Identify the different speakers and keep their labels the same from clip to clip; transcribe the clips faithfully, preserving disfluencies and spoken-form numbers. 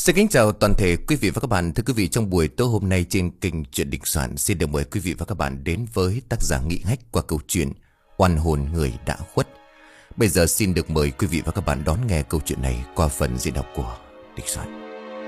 Speaker 1: Xin kính chào toàn thể quý vị và các bạn. Thưa quý vị, trong buổi tối hôm nay trên kênh Chuyện Định Soạn xin được mời quý vị và các bạn đến với tác giả Nghị Hách qua câu chuyện Oan hồn người đã khuất. Bây giờ xin được mời quý vị và các bạn đón nghe câu chuyện này qua phần diễn đọc của Định Soạn.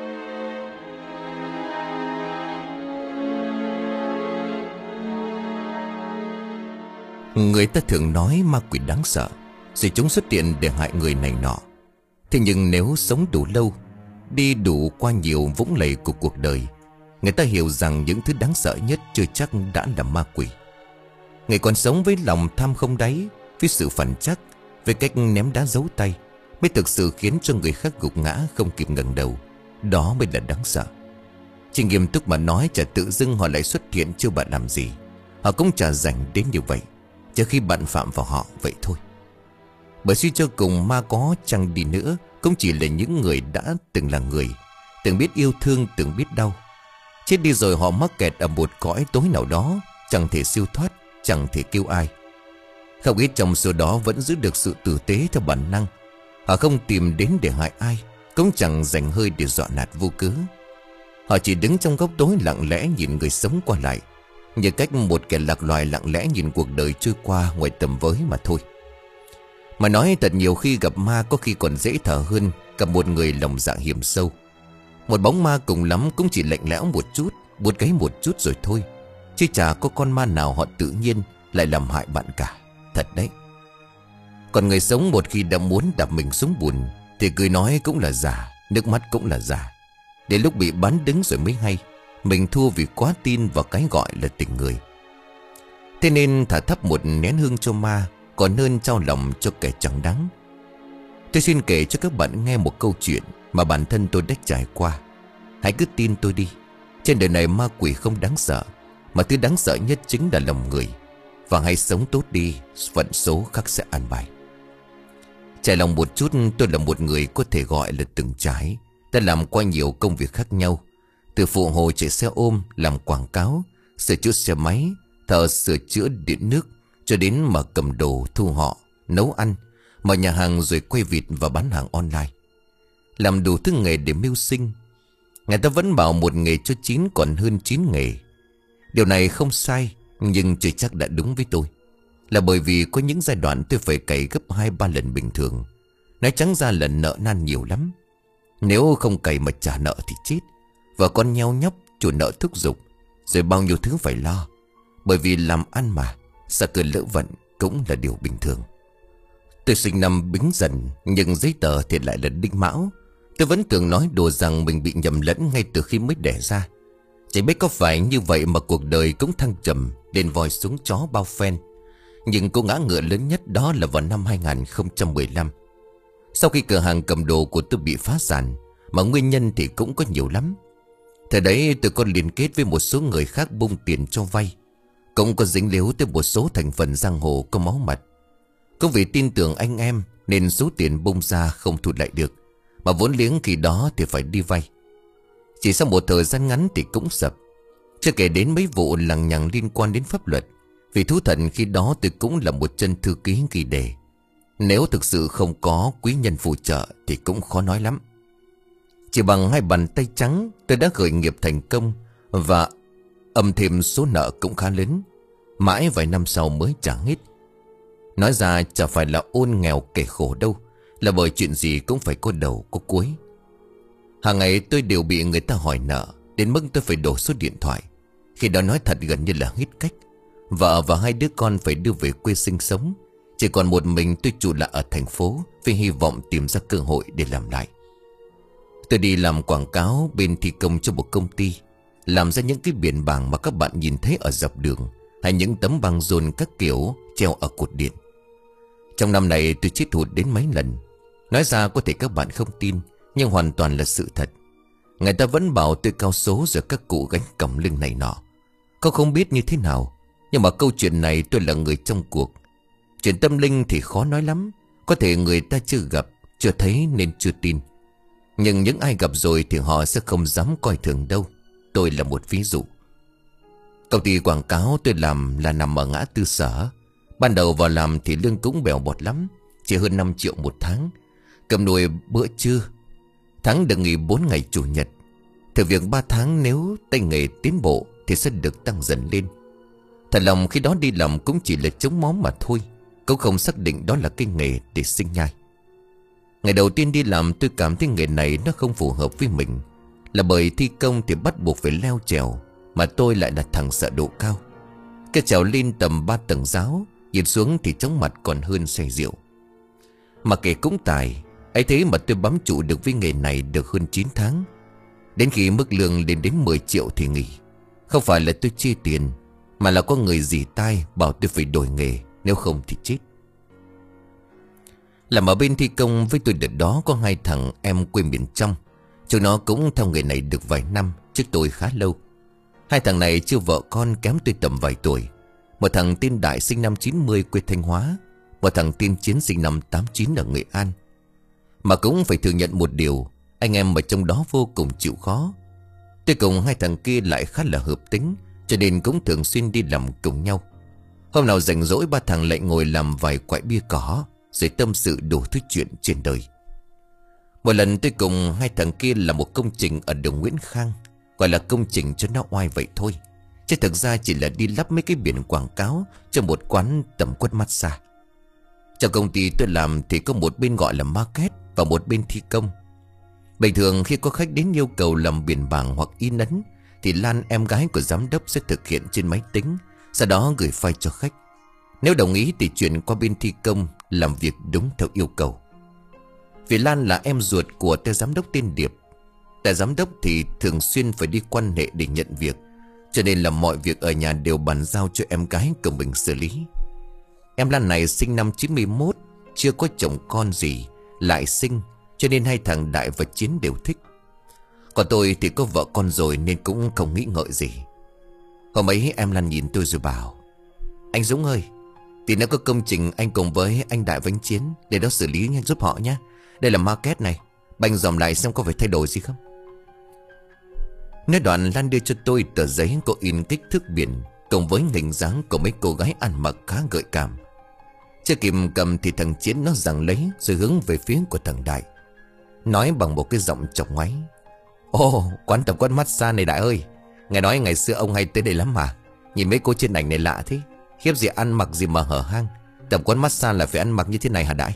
Speaker 1: Người ta thường nói ma quỷ đáng sợ, rồi chúng xuất hiện để hại người này nọ. Thế nhưng nếu sống đủ lâu, đi đủ qua nhiều vũng lầy của cuộc đời, người ta hiểu rằng những thứ đáng sợ nhất chưa chắc đã là ma quỷ. Người còn sống với lòng tham không đáy, với sự phản chắc, với cách ném đá giấu tay, mới thực sự khiến cho người khác gục ngã không kịp ngẩng đầu. Đó mới là đáng sợ. Chỉ nghiêm túc mà nói, chả tự dưng họ lại xuất hiện chưa bạn làm gì. Họ cũng chả rảnh đến như vậy, cho khi bạn phạm vào họ vậy thôi. Bởi suy cho cùng, ma có chăng đi nữa cũng chỉ là những người đã từng là người, từng biết yêu thương, từng biết đau. Chết đi rồi họ mắc kẹt ở một cõi tối nào đó, chẳng thể siêu thoát, chẳng thể kêu ai. Không ít trong số đó vẫn giữ được sự tử tế theo bản năng. Họ không tìm đến để hại ai, cũng chẳng dành hơi để dọa nạt vô cớ. Họ chỉ đứng trong góc tối lặng lẽ nhìn người sống qua lại, như cách một kẻ lạc loài lặng lẽ nhìn cuộc đời trôi qua ngoài tầm với mà thôi. Mà nói thật, nhiều khi gặp ma có khi còn dễ thở hơn gặp một người lòng dạ hiểm sâu. Một bóng ma cùng lắm cũng chỉ lạnh lẽo một chút, buốt gáy một chút rồi thôi, chứ chả có con ma nào họ tự nhiên lại làm hại bạn cả. Thật đấy. Còn người sống một khi đã muốn đạp mình xuống bùn thì cười nói cũng là giả, nước mắt cũng là giả. Đến lúc bị bắn đứng rồi mới hay mình thua vì quá tin vào cái gọi là tình người. Thế nên thả thấp một nén hương cho ma còn hơn trao lòng cho kẻ chẳng đáng. Tôi xin kể cho các bạn nghe một câu chuyện mà bản thân tôi đã trải qua. Hãy cứ tin tôi đi, trên đời này ma quỷ không đáng sợ, mà thứ đáng sợ nhất chính là lòng người. Và hãy sống tốt đi, vận số khắc sẽ an bài. Trải lòng một chút, tôi là một người có thể gọi là từng trải, đã làm qua nhiều công việc khác nhau. Từ phụ hồ chạy xe ôm, làm quảng cáo, sửa chữa xe máy, thợ sửa chữa điện nước, cho đến mở cầm đồ, thu họ, nấu ăn, mở nhà hàng rồi quay vịt và bán hàng online. Làm đủ thứ nghề để mưu sinh. Người ta vẫn bảo một nghề cho chín còn hơn chín nghề. Điều này không sai, nhưng chưa chắc đã đúng với tôi. Là bởi vì có những giai đoạn tôi phải cày gấp hai ba lần bình thường. Nói trắng ra là nợ nan nhiều lắm. Nếu không cày mà trả nợ thì chết. Và con nheo nhóc, chủ nợ thúc giục, rồi bao nhiêu thứ phải lo. Bởi vì làm ăn mà, sợ cơn lỡ vận cũng là điều bình thường. Tôi sinh năm Bính Dần, nhưng giấy tờ thì lại là Đinh Mão. Tôi vẫn thường nói đùa rằng mình bị nhầm lẫn ngay từ khi mới đẻ ra. Chỉ biết có phải như vậy mà cuộc đời cũng thăng trầm, lên voi xuống chó bao phen. Nhưng cô ngã ngựa lớn nhất đó là vào năm hai không một năm. Sau khi cửa hàng cầm đồ của tôi bị phá sản, mà nguyên nhân thì cũng có nhiều lắm. Thời đấy tôi còn liên kết với một số người khác bung tiền cho vay, cũng có dính líu tới một số thành phần giang hồ có máu mặt. Cũng vì tin tưởng anh em nên số tiền bung ra không thu lại được, mà vốn liếng khi đó thì phải đi vay. Chỉ sau một thời gian ngắn thì cũng sập. Chưa kể đến mấy vụ lằng nhằng liên quan đến pháp luật. Vì thú thật khi đó tôi cũng là một chân thư ký ghi đề. Nếu thực sự không có quý nhân phù trợ thì cũng khó nói lắm. Chỉ bằng hai bàn tay trắng tôi đã khởi nghiệp thành công, và âm thêm số nợ cũng khá lớn. Mãi vài năm sau mới trả hết. Nói ra chả phải là ôn nghèo kẻ khổ đâu, là bởi chuyện gì cũng phải có đầu có cuối. Hàng ngày tôi đều bị người ta hỏi nợ, đến mức tôi phải đổ số điện thoại. Khi đó nói thật gần như là hết cách. Vợ và hai đứa con phải đưa về quê sinh sống. Chỉ còn một mình tôi trụ lại ở thành phố, vì hy vọng tìm ra cơ hội để làm lại. Tôi đi làm quảng cáo bên thi công cho một công ty, làm ra những cái biển bảng mà các bạn nhìn thấy ở dọc đường, hay những tấm băng rôn các kiểu treo ở cột điện. Trong năm này tôi chết hụt đến mấy lần. Nói ra có thể các bạn không tin, nhưng hoàn toàn là sự thật. Người ta vẫn bảo tôi cao số rồi các cụ gánh còng lưng này nọ. Có không biết như thế nào, nhưng mà câu chuyện này tôi là người trong cuộc. Chuyện tâm linh thì khó nói lắm. Có thể người ta chưa gặp, chưa thấy nên chưa tin. Nhưng những ai gặp rồi thì họ sẽ không dám coi thường đâu. Tôi là một ví dụ. Công ty quảng cáo tôi làm là nằm ở ngã tư Sở. Ban đầu vào làm thì lương cũng bèo bọt lắm, chỉ hơn năm triệu một tháng, cầm nồi bữa trưa. Tháng được nghỉ bốn ngày chủ nhật. Thử việc ba tháng, nếu tay nghề tiến bộ thì sẽ được tăng dần lên. Thật lòng khi đó đi làm cũng chỉ là chống móm mà thôi, cũng không xác định đó là cái nghề để sinh nhai. Ngày đầu tiên đi làm tôi cảm thấy nghề này nó không phù hợp với mình. Là bởi thi công thì bắt buộc phải leo trèo, mà tôi lại là thằng sợ độ cao. Cái trèo lên tầm ba tầng giáo, nhìn xuống thì chóng mặt còn hơn say rượu. Mà kể cũng tài, ấy thế mà tôi bám trụ được với nghề này được hơn chín tháng. Đến khi mức lương lên đến mười triệu thì nghỉ. Không phải là tôi chia tiền, mà là có người dì tai bảo tôi phải đổi nghề, nếu không thì chết. Làm ở bên thi công với tôi đợt đó có hai thằng em quê miền trong. Chúng nó cũng theo nghề này được vài năm, trước tôi khá lâu. Hai thằng này chưa vợ con, kém tôi tầm vài tuổi. Một thằng tên Đại sinh năm chín mươi quê Thanh Hóa, một thằng tên Chiến sinh năm tám chín ở Nghệ An. Mà cũng phải thừa nhận một điều, anh em ở trong đó vô cùng chịu khó. Tôi cùng hai thằng kia lại khá là hợp tính, cho nên cũng thường xuyên đi làm cùng nhau. Hôm nào rảnh rỗi ba thằng lại ngồi làm vài quại bia cỏ, rồi tâm sự đủ thứ chuyện trên đời. Một lần tôi cùng hai thằng kia làm một công trình ở đường Nguyễn Khang. Gọi là công trình cho nó oai vậy thôi, chứ thực ra chỉ là đi lắp mấy cái biển quảng cáo cho một quán tẩm quất massage. Trong công ty tôi làm thì có một bên gọi là market và một bên thi công. Bình thường khi có khách đến yêu cầu làm biển bảng hoặc in ấn thì Lan, em gái của giám đốc, sẽ thực hiện trên máy tính, sau đó gửi file cho khách. Nếu đồng ý thì chuyển qua bên thi công làm việc đúng theo yêu cầu. Vì Lan là em ruột của tên giám đốc tên Điệp. Tại giám đốc thì thường xuyên phải đi quan hệ để nhận việc, cho nên là mọi việc ở nhà đều bàn giao cho em gái của mình xử lý. Em Lan này sinh năm chín mươi mốt, chưa có chồng con gì, lại sinh, cho nên hai thằng Đại và Chiến đều thích. Còn tôi thì có vợ con rồi nên cũng không nghĩ ngợi gì. Hôm ấy em Lan nhìn tôi rồi bảo: "Anh Dũng ơi, thì nếu có công trình anh cùng với anh Đại và anh Chiến để đó xử lý giúp họ nhé. Đây là market này, banh dòm lại xem có phải thay đổi gì không." Nói đoạn Lan đưa cho tôi tờ giấy có in kích thước biển cùng với hình dáng của mấy cô gái ăn mặc khá gợi cảm. Chưa kịp cầm thì thằng Chiến nó giằng lấy rồi hướng về phía của thằng Đại, nói bằng một cái giọng chọc ngoáy: "Ồ, quán tập quán massage này Đại ơi, nghe nói ngày xưa ông hay tới đây lắm mà. Nhìn mấy cô trên ảnh này lạ thế, khiếp gì ăn mặc gì mà hở hang. Tập quán massage là phải ăn mặc như thế này hả Đại?"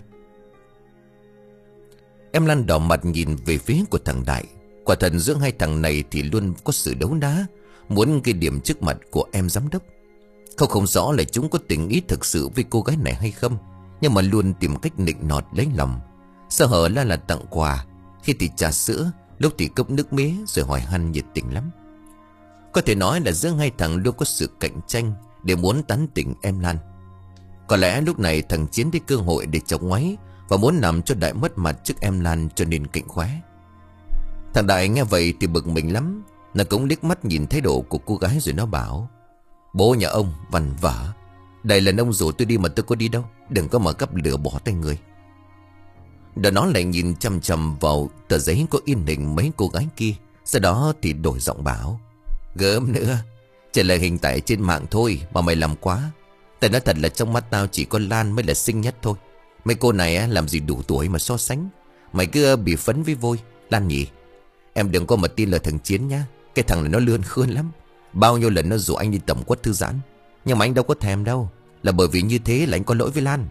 Speaker 1: Em Lan đỏ mặt nhìn về phía của thằng Đại. Quả thật giữa hai thằng này thì luôn có sự đấu đá, muốn ghi điểm trước mặt của em giám đốc. Không không rõ là chúng có tình ý thực sự với cô gái này hay không, nhưng mà luôn tìm cách nịnh nọt lấy lòng. Sơ hở là là tặng quà, khi thì trà sữa, lúc thì cốc nước mía, rồi hỏi han nhiệt tình lắm. Có thể nói là giữa hai thằng luôn có sự cạnh tranh để muốn tán tỉnh em Lan. Có lẽ lúc này thằng Chiến thấy cơ hội để chọc ngoáy và muốn làm cho Đại mất mặt trước em Lan, cho nên cạnh khóe. Thằng Đại nghe vậy thì bực mình lắm. Nó cũng liếc mắt nhìn thái độ của cô gái rồi nó bảo: "Bố nhà ông vằn vả, đây lần ông rủ tôi đi mà tôi có đi đâu, đừng có mà gấp lửa bỏ tay người." Đó nó lại nhìn chằm chằm vào tờ giấy có in hình mấy cô gái kia, sau đó thì đổi giọng bảo: "Gớm nữa, chỉ là hình tại trên mạng thôi mà mày làm quá. Tao nói thật là trong mắt tao chỉ có Lan mới là xinh nhất thôi. Mấy cô này á, làm gì đủ tuổi mà so sánh. Mày cứ bị phấn với vôi Lan nhỉ. Em đừng có mà tin lời thằng Chiến nhá. Cái thằng này nó lươn khươn lắm. Bao nhiêu lần nó rủ anh đi tẩm quất thư giãn, nhưng mà anh đâu có thèm đâu. Là bởi vì như thế là anh có lỗi với Lan."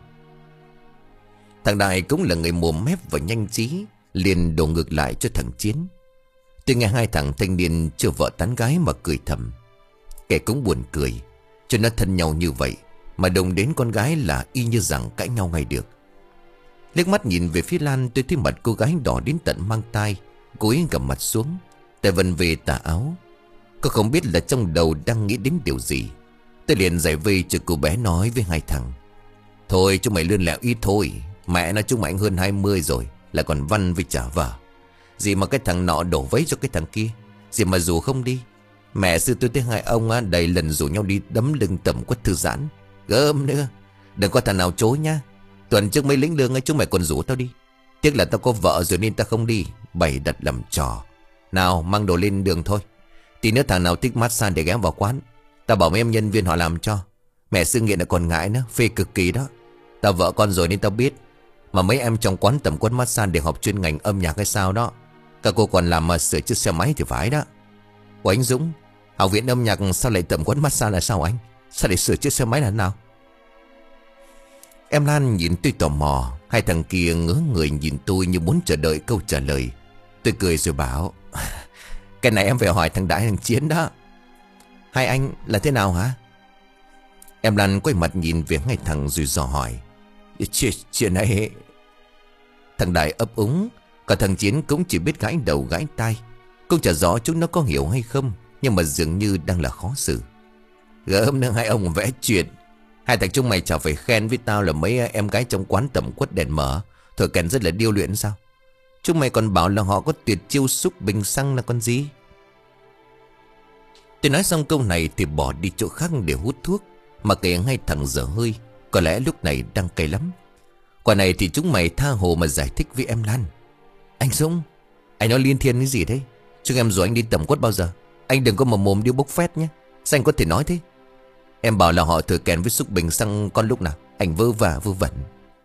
Speaker 1: Thằng Đại cũng là người mồm mép và nhanh trí, liền đổ ngược lại cho thằng Chiến. Tôi nghe hai thằng thanh niên chưa vợ tán gái mà cười thầm. Kẻ cũng buồn cười, cho nó thân nhau như vậy mà đồng đến con gái là y như rằng cãi nhau ngay được. Liếc mắt nhìn về phía Lan, tôi thấy mặt cô gái đỏ đến tận mang tai, cúi gằm mặt xuống, tay vần về tà áo. Cô không biết là trong đầu đang nghĩ đến điều gì. Tôi liền giải vây cho cô bé, nói với hai thằng: "Thôi chúng mày lươn lẹo ít thôi. Mẹ nó chúng mày anh hơn hai mươi rồi, là còn văn với trả vợ. Gì mà cái thằng nọ đổ vấy cho cái thằng kia, gì mà dù không đi. Mẹ sư tôi thấy hai ông á, đầy lần rủ nhau đi đấm lưng tẩm quất thư giãn. Gớm nữa, đừng có thằng nào chối nhá. Tuần trước mấy lĩnh lương ấy chúng mày còn rủ tao đi. Tiếc là tao có vợ rồi nên tao không đi. Bày đặt làm trò. Nào mang đồ lên đường thôi. Tí nữa thằng nào thích massage để ghé vào quán, tao bảo mấy em nhân viên họ làm cho. Mẹ sư nghiện là còn ngại nữa, phê cực kỳ đó. Tao vợ con rồi nên tao biết. Mà mấy em trong quán tẩm quất massage để học chuyên ngành âm nhạc hay sao đó, Cả cô còn làm mà sửa chiếc xe máy thì phải đó. Ủa anh Dũng, học viện âm nhạc sao lại tập quán massage là sao anh? Sao để sửa chiếc xe máy là nào? Em Lan nhìn tôi tò mò. Hai thằng kia ngớ người nhìn tôi như muốn chờ đợi câu trả lời. Tôi cười rồi bảo, cái này em phải hỏi thằng Đại thằng Chiến đó. Hai anh là thế nào hả? Em Lan quay mặt nhìn về ngay thằng rồi dò hỏi. Chuyện, chuyện này... Thằng Đại ấp úng. Cả thằng Chiến cũng chỉ biết gãi đầu gãi tai. Cũng chả rõ chúng nó có hiểu hay không, nhưng mà dường như đang là khó xử. Gớm nữa hai ông vẽ chuyện. Hai thằng chúng mày chả phải khen với tao là mấy em gái trong quán tẩm quất đèn mở thổi kèn rất là điêu luyện sao? Chúng mày còn bảo là họ có tuyệt chiêu xúc bình xăng là con gì? Tôi nói xong câu này thì bỏ đi chỗ khác để hút thuốc. Mà kể ngay thằng dở hơi, có lẽ lúc này đang cay lắm. Quả này thì chúng mày tha hồ mà giải thích với em Lan. Anh Dũng, anh nói liên thiên cái gì thế? Chứ em rồi anh đi tẩm quất bao giờ? Anh đừng có mà mồm điêu bốc phét nhé. Sao anh có thể nói thế? Em bảo là họ thổi kèn với xúc bình xăng con lúc nào? Anh vơ vả vơ vẩn.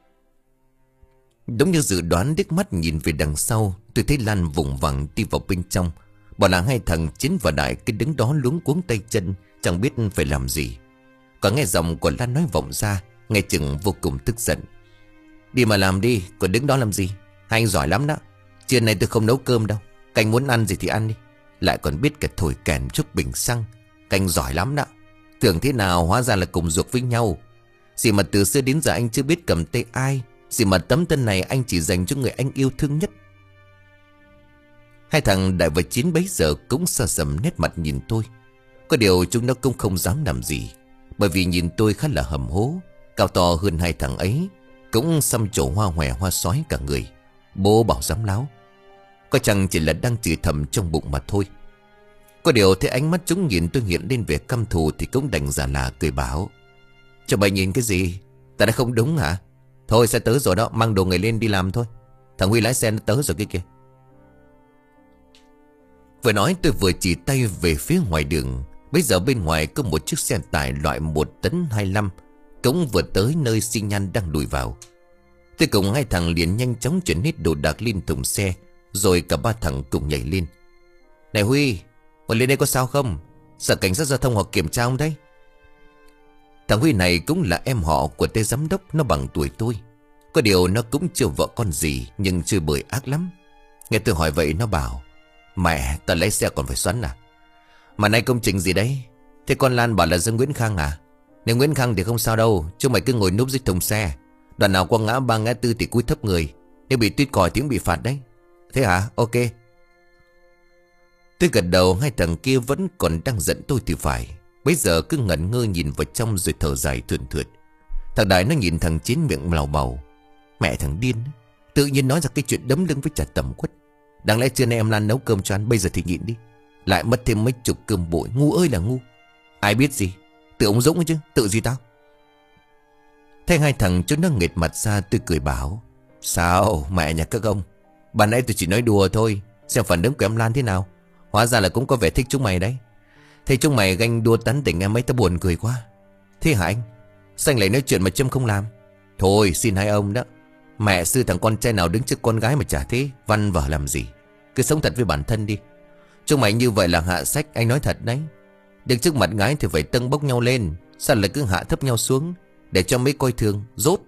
Speaker 1: Đúng như dự đoán, đích mắt nhìn về đằng sau, tôi thấy Lan vùng vằng đi vào bên trong. Bảo là hai thằng Chiến và Đại cái đứng đó luống cuống tay chân, chẳng biết phải làm gì. Có nghe giọng của Lan nói vọng ra, nghe chừng vô cùng tức giận. Đi mà làm đi, còn đứng đó làm gì? Hai anh giỏi lắm đó. Trưa nay tôi không nấu cơm đâu. Canh muốn ăn gì thì ăn đi. Lại còn biết cả thổi kèn xúc bình xăng. Canh giỏi lắm đó. Tưởng thế nào hóa ra là cùng ruột với nhau. Gì mà từ xưa đến giờ anh chưa biết cầm tay ai. Gì mà tấm thân này anh chỉ dành cho người anh yêu thương nhất. Hai thằng Đại và Chiến bấy giờ cũng sờ sầm nét mặt nhìn tôi. Có điều chúng nó cũng không dám làm gì, bởi vì nhìn tôi khá là hầm hố, cao to hơn hai thằng ấy, cũng xăm trổ hoa hòe hoa sói cả người. Bố bảo dám láo. Có chăng chỉ là đang chửi thầm trong bụng mà thôi. Có điều thấy ánh mắt chúng nhìn tôi hiện lên vẻ căm thù thì cũng đành giả là cười bảo. Cho mày nhìn cái gì? Ta đã không đúng hả? Thôi sẽ tới rồi đó, mang đồ người lên đi làm thôi. Thằng Huy lái xe nó tới rồi kia kìa. Vừa nói tôi vừa chỉ tay về phía ngoài đường. Bây giờ bên ngoài có một chiếc xe tải loại một tấn hai mươi lăm cũng vừa tới nơi Xi Nhan đang lùi vào. Tôi cùng hai thằng liền nhanh chóng chuyển hết đồ đạc lên thùng xe, rồi cả ba thằng cùng nhảy lên. Này Huy, ngồi lên đây có sao không? Sợ cảnh sát giao thông họ kiểm tra không đấy? Thằng Huy này cũng là em họ của tên giám đốc, nó bằng tuổi tôi. Có điều nó cũng chưa vợ con gì, nhưng chơi bời ác lắm. Nghe tôi hỏi vậy nó bảo, mẹ, tao lấy xe còn phải xoắn à? Mà nay công trình gì đấy? Thế con Lan bảo là dân Nguyễn Khang à? Nếu Nguyễn Khang thì không sao đâu, chứ mày cứ ngồi núp dưới thùng xe. Đoạn nào qua ngã ba ngã tư thì cúi thấp người. Nếu bị tuyết còi thì cũng bị phạt đấy. Thế hả? Ok. Tôi gật đầu. Hai thằng kia vẫn còn đang giận tôi thì phải. Bây giờ cứ ngẩn ngơ nhìn vào trong rồi thở dài thườn thượt. Thằng Đại nó nhìn thằng Chiến miệng lào bầu. Mẹ thằng điên, tự nhiên nói ra cái chuyện đấm lưng với chả tầm quất. Đáng lẽ trưa nay em Lan nấu cơm cho ăn, bây giờ thì nhịn đi. Lại mất thêm mấy chục cơm bội. Ngu ơi là ngu. Ai biết gì, tự ông Dũng ấy chứ, tự gì tao. Thấy hai thằng chúng nó nghệt mặt ra, tôi cười bảo. Sao mẹ nhà các ông, ban nãy tôi chỉ nói đùa thôi, xem phản ứng của em Lan thế nào. Hóa ra là cũng có vẻ thích chúng mày đấy. Thấy chúng mày ganh đua tán tỉnh em ấy, tao buồn cười quá. Thế hả anh? Sao anh lại nói chuyện mà Trâm không làm? Thôi xin hai ông đó. Mẹ sư thằng con trai nào đứng trước con gái mà chả thế, văn vở làm gì. Cứ sống thật với bản thân đi. Chúng mày như vậy là hạ sách, anh nói thật đấy. Đứng trước mặt gái thì phải tâng bốc nhau lên, sao lại cứ hạ thấp nhau xuống, để cho mấy coi thường, rốt.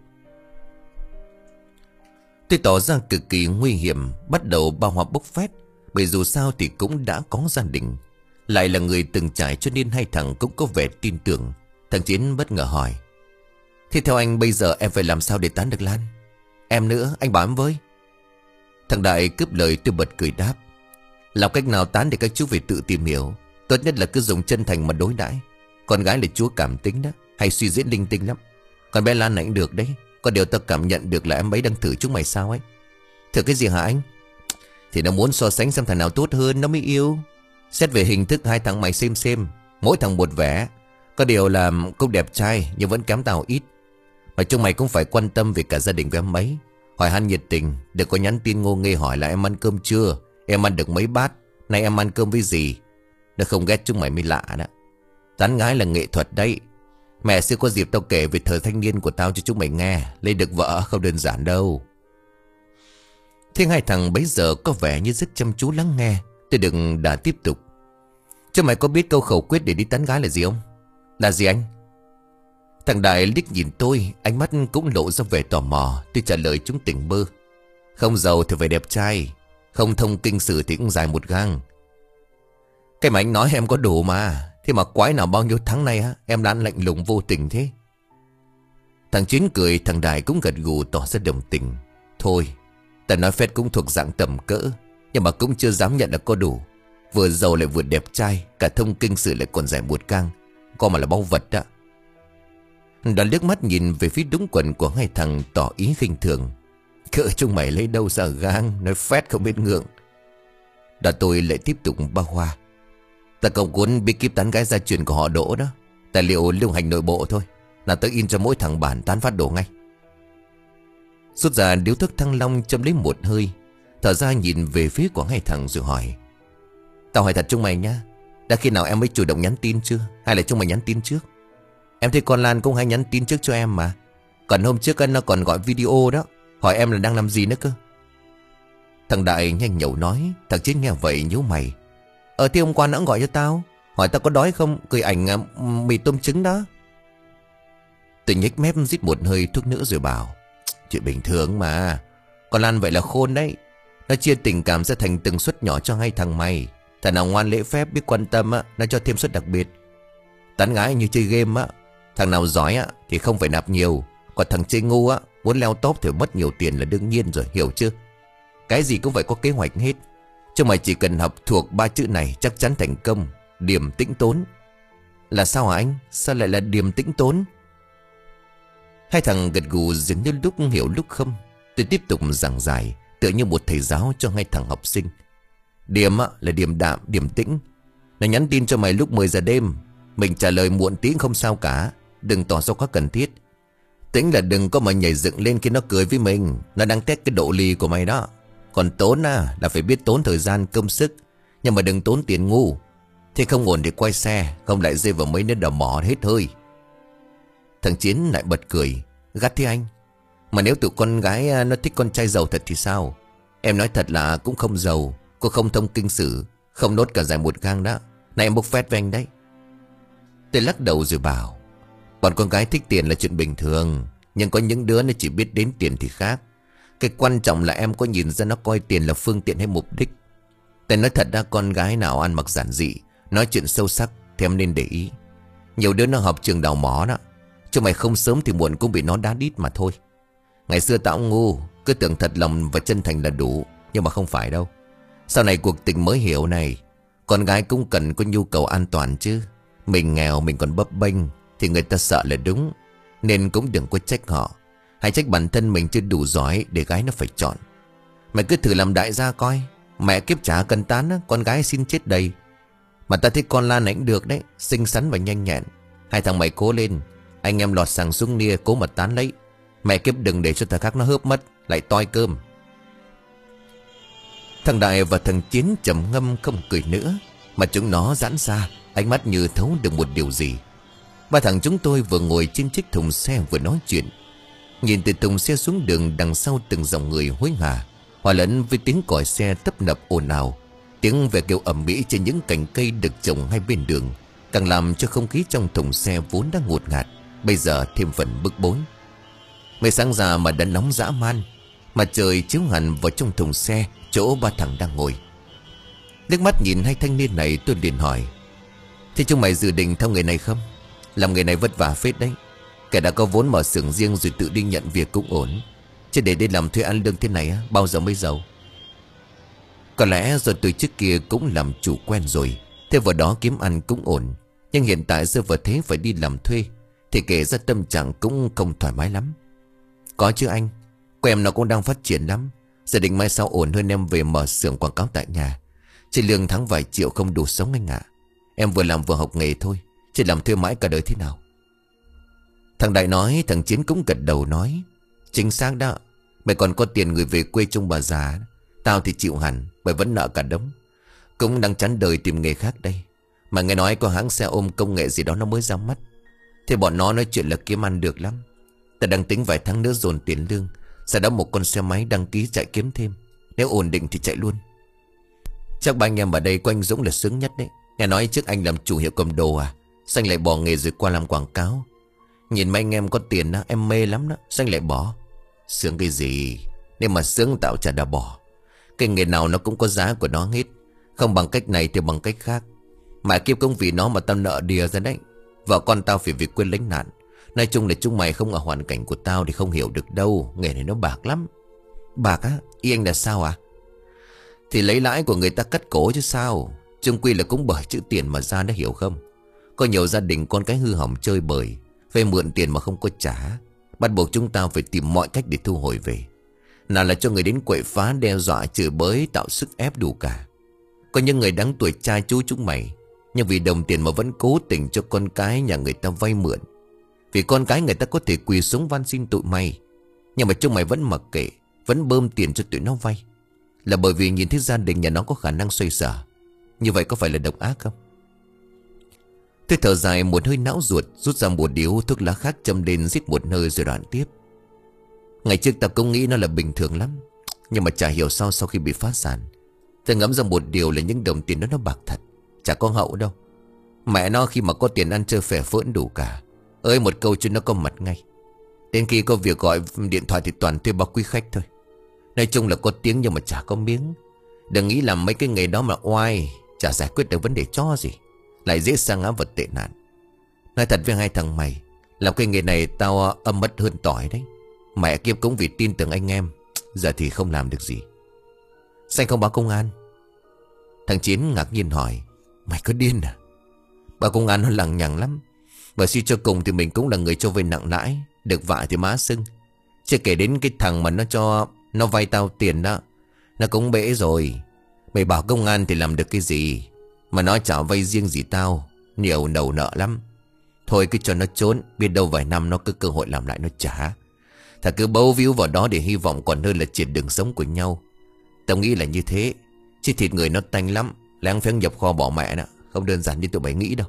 Speaker 1: Tôi tỏ ra cực kỳ nguy hiểm, bắt đầu bao hoa bốc phét. Bởi dù sao thì cũng đã có gia đình, lại là người từng trải, cho nên hai thằng cũng có vẻ tin tưởng. Thằng Chiến bất ngờ hỏi. Thế theo anh bây giờ em phải làm sao để tán được Lan? Em nữa, anh bảo em với. Thằng Đại cướp lời, tôi bật cười đáp. Làm cách nào tán thì các chú phải tự tìm hiểu. Tốt nhất là cứ dùng chân thành mà đối đãi. Con gái là chúa cảm tính đó, hay suy diễn linh tinh lắm. Còn bé Lan này cũng được đấy. Có điều tao cảm nhận được là em ấy đang thử chúng mày sao ấy. Thử cái gì hả anh? Thì nó muốn so sánh xem thằng nào tốt hơn nó mới yêu. Xét về hình thức hai thằng mày xem xem, mỗi thằng một vẻ. Có điều là cũng đẹp trai nhưng vẫn kém tao ít. Mà chúng mày cũng phải quan tâm về cả gia đình của em ấy. Hỏi han nhiệt tình, đừng có nhắn tin ngô nghê hỏi là em ăn cơm chưa, em ăn được mấy bát, nay em ăn cơm với gì. Nó không ghét chúng mày mới lạ đó. Tán gái là nghệ thuật đấy. Mẹ sẽ có dịp tao kể về thời thanh niên của tao cho chúng mày nghe. Lấy được vợ không đơn giản đâu. Thế hai thằng bấy giờ có vẻ như rất chăm chú lắng nghe. Tôi đừng đã tiếp tục. Chứ mày có biết câu khẩu quyết để đi tán gái là gì không? Là gì anh? Thằng Đại liếc nhìn tôi, ánh mắt cũng lộ ra vẻ tò mò. Tôi trả lời chúng tỉnh bơ. Không giàu thì phải đẹp trai, không thông kinh sử thì cũng dài một gang. Cái mà anh nói em có đủ mà. Thế mà quái nào bao nhiêu tháng nay á em đã lạnh lùng vô tình thế? Thằng Chiến cười, thằng Đại cũng gật gù tỏ ra đồng tình. Thôi, ta nói phết cũng thuộc dạng tầm cỡ, nhưng mà cũng chưa dám nhận là có đủ. Vừa giàu lại vừa đẹp trai, cả thông kinh sử lại còn dài một gang, có mà là báu vật đó. Đoàn liếc mắt nhìn về phía đúng quần của hai thằng tỏ ý khinh thường. Cỡ chúng mày lấy đâu ra gang, nói phét không biết ngượng. Đoàn tôi lại tiếp tục bao hoa. Ta không cuốn bí kíp tán gái gia truyền của họ Đỗ đó, tài liệu lưu hành nội bộ thôi. Là tới in cho mỗi thằng bản tán phát đổ ngay. Rút ra điếu thuốc Thăng Long châm lấy một hơi, thở ra nhìn về phía của hai thằng rồi hỏi. Tao hỏi thật chúng mày nhá, đã khi nào em mới chủ động nhắn tin chưa? Hay là chúng mày nhắn tin trước? Em thấy con Lan cũng hay nhắn tin trước cho em mà. Còn hôm trước nó còn gọi video đó, hỏi em là đang làm gì nữa cơ. Thằng Đại nhanh nhẩu nói. Thằng Chiến nghe vậy nhíu mày. Ờ thì hôm qua nó cũng gọi cho tao, hỏi tao có đói không, gửi ảnh uh, mì tôm trứng đó. Tôi nhếch mép rít một hơi thuốc nữa rồi bảo. Chuyện bình thường mà. Con Lan vậy là khôn đấy. Nó chia tình cảm ra thành từng suất nhỏ cho hai thằng mày. Thằng nào ngoan lễ phép biết quan tâm á, nó cho thêm suất đặc biệt. Tán gái như chơi game á, thằng nào giỏi á thì không phải nạp nhiều. Còn thằng chơi ngu á, muốn leo top thì mất nhiều tiền là đương nhiên rồi, hiểu chưa? Cái gì cũng phải có kế hoạch hết. Chứ mày chỉ cần học thuộc ba chữ này chắc chắn thành công. Điềm tĩnh tốn. Là sao hả anh? Sao lại là điềm tĩnh tốn? Hai thằng gật gù dường như lúc hiểu lúc không. Tôi tiếp tục giảng giải tựa như một thầy giáo cho hai thằng học sinh. Điềm á, là điềm đạm, điềm tĩnh. Nó nhắn tin cho mày lúc mười giờ đêm, mình trả lời muộn tí không sao cả. Đừng tỏ ra quá cần thiết. Tĩnh là đừng có mà nhảy dựng lên khi nó cười với mình. Nó đang test cái độ lì của mày đó. Còn tốn à, là phải biết tốn thời gian công sức, nhưng mà đừng tốn tiền ngu. Thế không ổn thì quay xe, không lại rơi vào mấy nơi đào mỏ hết hơi. Thằng Chiến lại bật cười. Gắt thế anh. Mà nếu tụi con gái nó thích con trai giàu thật thì sao? Em nói thật là cũng không giàu. Cô không thông kinh sử, không nốt cả dài một gang đó. Này em bốc phét với anh đấy. Tôi lắc đầu rồi bảo. Bọn con gái thích tiền là chuyện bình thường, nhưng có những đứa nó chỉ biết đến tiền thì khác. Cái quan trọng là em có nhìn ra nó coi tiền là phương tiện hay mục đích. Tôi nói thật ra con gái nào ăn mặc giản dị, nói chuyện sâu sắc thì em nên để ý. Nhiều đứa nó học trường đào mỏ đó, chứ mày không sớm thì muộn cũng bị nó đá đít mà thôi. Ngày xưa tao ngu, cứ tưởng thật lòng và chân thành là đủ, nhưng mà không phải đâu. Sau này cuộc tình mới hiểu này, con gái cũng cần có nhu cầu an toàn chứ. Mình nghèo mình còn bấp bênh thì người ta sợ là đúng. Nên cũng đừng có trách họ, hãy trách bản thân mình chưa đủ giỏi để gái nó phải chọn. Mày cứ thử làm đại gia coi. Mẹ kiếp chả cần tán á, con gái xin chết đầy. Mà ta thấy con Lan này cũng được đấy, xinh xắn và nhanh nhẹn. Hai thằng mày cố lên. Anh em lọt sàng xuống nia cố mà tán lấy. Mẹ kiếp đừng để cho thằng khác nó hớp mất, lại toi cơm. Thằng Đại và thằng Chiến trầm ngâm không cười nữa, mà chúng nó giãn ra, ánh mắt như thấu được một điều gì. Ba thằng chúng tôi vừa ngồi trên chiếc thùng xe vừa nói chuyện. Nhìn từ thùng xe xuống đường, đằng sau từng dòng người hối hả, hòa lẫn với tiếng còi xe tấp nập ồn ào. Tiếng ve kêu ầm ĩ trên những cành cây được trồng hai bên đường càng làm cho không khí trong thùng xe vốn đã ngột ngạt bây giờ thêm phần bức bối. Mới sáng ra mà đã nóng dã man. Mặt trời chiếu hẳn vào trong thùng xe chỗ ba thằng đang ngồi. Liếc mắt nhìn hai thanh niên này, tôi liền hỏi. Thế chúng mày dự định theo người này không? Làm người này vất vả phết đấy. Kẻ đã có vốn mở xưởng riêng rồi tự đi nhận việc cũng ổn. Chứ để đi làm thuê ăn lương thế này á, bao giờ mới giàu? Có lẽ do từ trước kia cũng làm chủ quen rồi, thế vào đó kiếm ăn cũng ổn. Nhưng hiện tại rơi vào thế phải đi làm thuê thì kể ra tâm trạng cũng không thoải mái lắm. Có chứ anh, cô em nó cũng đang phát triển lắm. Gia đình mai sau ổn hơn em về mở xưởng quảng cáo tại nhà. Chỉ lương tháng vài triệu không đủ sống anh ạ. Em vừa làm vừa học nghề thôi, chỉ làm thuê mãi cả đời thế nào. Thằng Đại nói. Thằng Chiến cũng gật đầu nói. Chính xác đó. Mày còn có tiền người về quê chung bà già. Tao thì chịu hẳn, mày vẫn nợ cả đống. Cũng đang chán đời tìm nghề khác đây. Mà nghe nói có hãng xe ôm công nghệ gì đó nó mới ra mắt. Thế bọn nó nói chuyện là kiếm ăn được lắm. Ta đang tính vài tháng nữa dồn tiền lương, sau đó một con xe máy đăng ký chạy kiếm thêm. Nếu ổn định thì chạy luôn. Chắc ba anh em ở đây của anh Dũng là sướng nhất đấy. Nghe nói trước anh làm chủ hiệu cầm đồ à? Sao anh lại bỏ nghề rồi qua làm quảng cáo? Nhìn mấy anh em có tiền á, em mê lắm đó. Sao anh lại bỏ? Sướng cái gì? Nếu mà sướng tạo chả đã bỏ. Cái nghề nào nó cũng có giá của nó hết. Không bằng cách này thì bằng cách khác. Mà kiếp cũng vì nó mà tao nợ đìa ra đấy. Vợ con tao phải về quê lánh nạn. Nói chung là chúng mày không ở hoàn cảnh của tao thì không hiểu được đâu. Nghề này nó bạc lắm. Bạc á? Ý anh là sao à? Thì lấy lãi của người ta cắt cổ chứ sao. Chung quy là cũng bởi chữ tiền mà ra, đã hiểu không? Có nhiều gia đình con cái hư hỏng chơi bời, phải mượn tiền mà không có trả. Bắt buộc chúng ta phải tìm mọi cách để thu hồi về. Nào là cho người đến quậy phá, đe dọa, chửi bới, tạo sức ép đủ cả. Có những người đáng tuổi trai chú chúng mày, nhưng vì đồng tiền mà vẫn cố tình cho con cái nhà người ta vay mượn. Vì con cái người ta có thể quỳ xuống van xin tụi mày, nhưng mà chúng mày vẫn mặc kệ, vẫn bơm tiền cho tụi nó vay. Là bởi vì nhìn thấy gia đình nhà nó có khả năng xoay sở. Như vậy có phải là độc ác không? Tôi thở dài một hơi não ruột, rút ra một điếu thuốc lá khác châm lên rít một hơi rồi đoạn tiếp. Ngày trước ta cũng nghĩ nó là bình thường lắm, nhưng mà chả hiểu sao sau khi bị phá sản, tôi ngẫm ra một điều là những đồng tiền đó nó bạc thật, chả có hậu đâu. Mẹ nó khi mà có tiền ăn chơi phẻ phỡn đủ cả, ơi một câu cho nó có mặt ngay. Đến khi có việc gọi điện thoại thì toàn thuê bao quý khách thôi. Nói chung là có tiếng nhưng mà chả có miếng. Đừng nghĩ làm mấy cái nghề đó mà oai, chả giải quyết được vấn đề cho gì, lại dễ sang ngã vật tệ nạn. Nói thật với hai thằng mày, làm cái nghề này tao âm mất hơn tỏi đấy. Mẹ kiếp cũng vì tin tưởng anh em, giờ thì không làm được gì. Sao anh không báo công an? Thằng Chiến ngạc nhiên hỏi. Mày có điên à? Báo công an nó lằng nhằng lắm. Và suy cho cùng thì mình cũng là người cho vay nặng lãi, được vạ thì má sưng. Chưa kể đến cái thằng mà nó cho nó vay tao tiền đó, nó cũng bể rồi. Mày bảo công an thì làm được cái gì? Mà nó chả vay riêng gì tao, nhiều đầu nợ lắm. Thôi cứ cho nó trốn, biết đâu vài năm nó có cơ hội làm lại nó trả. Thà cứ bấu víu vào đó để hy vọng còn hơn là triệt đường sống của nhau. Tao nghĩ là như thế. Chứ thịt người nó tanh lắm, láng phén nhập kho bỏ mẹ đó, không đơn giản như tụi bay nghĩ đâu.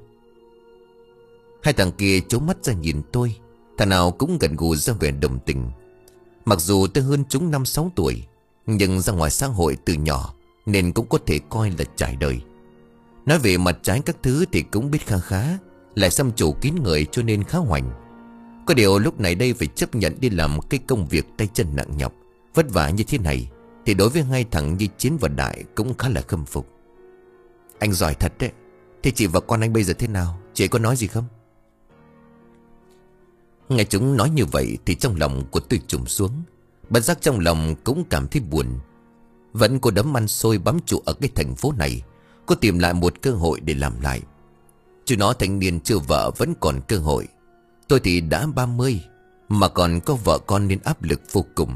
Speaker 1: Hai thằng kia trố mắt ra nhìn tôi. Thằng nào cũng gần gù ra vẻ đồng tình. Mặc dù tôi hơn chúng năm sáu tuổi, nhưng ra ngoài xã hội từ nhỏ nên cũng có thể coi là trải đời. Nói về mặt trái các thứ thì cũng biết khá khá, lại xăm trổ kín người cho nên khá hoành. Có điều lúc này đây phải chấp nhận đi làm cái công việc tay chân nặng nhọc, vất vả như thế này, thì đối với hai thằng như Chiến và Đại cũng khá là khâm phục. Anh giỏi thật đấy. Thế chị và con anh bây giờ thế nào? Chị có nói gì không? Nghe chúng nói như vậy thì trong lòng của tôi trùng xuống. Bất giác trong lòng cũng cảm thấy buồn. Vẫn có đấm ăn xôi bám trụ ở cái thành phố này, có tìm lại một cơ hội để làm lại. Chứ nó thanh niên chưa vợ vẫn còn cơ hội. Tôi thì đã ba mươi, mà còn có vợ con nên áp lực vô cùng.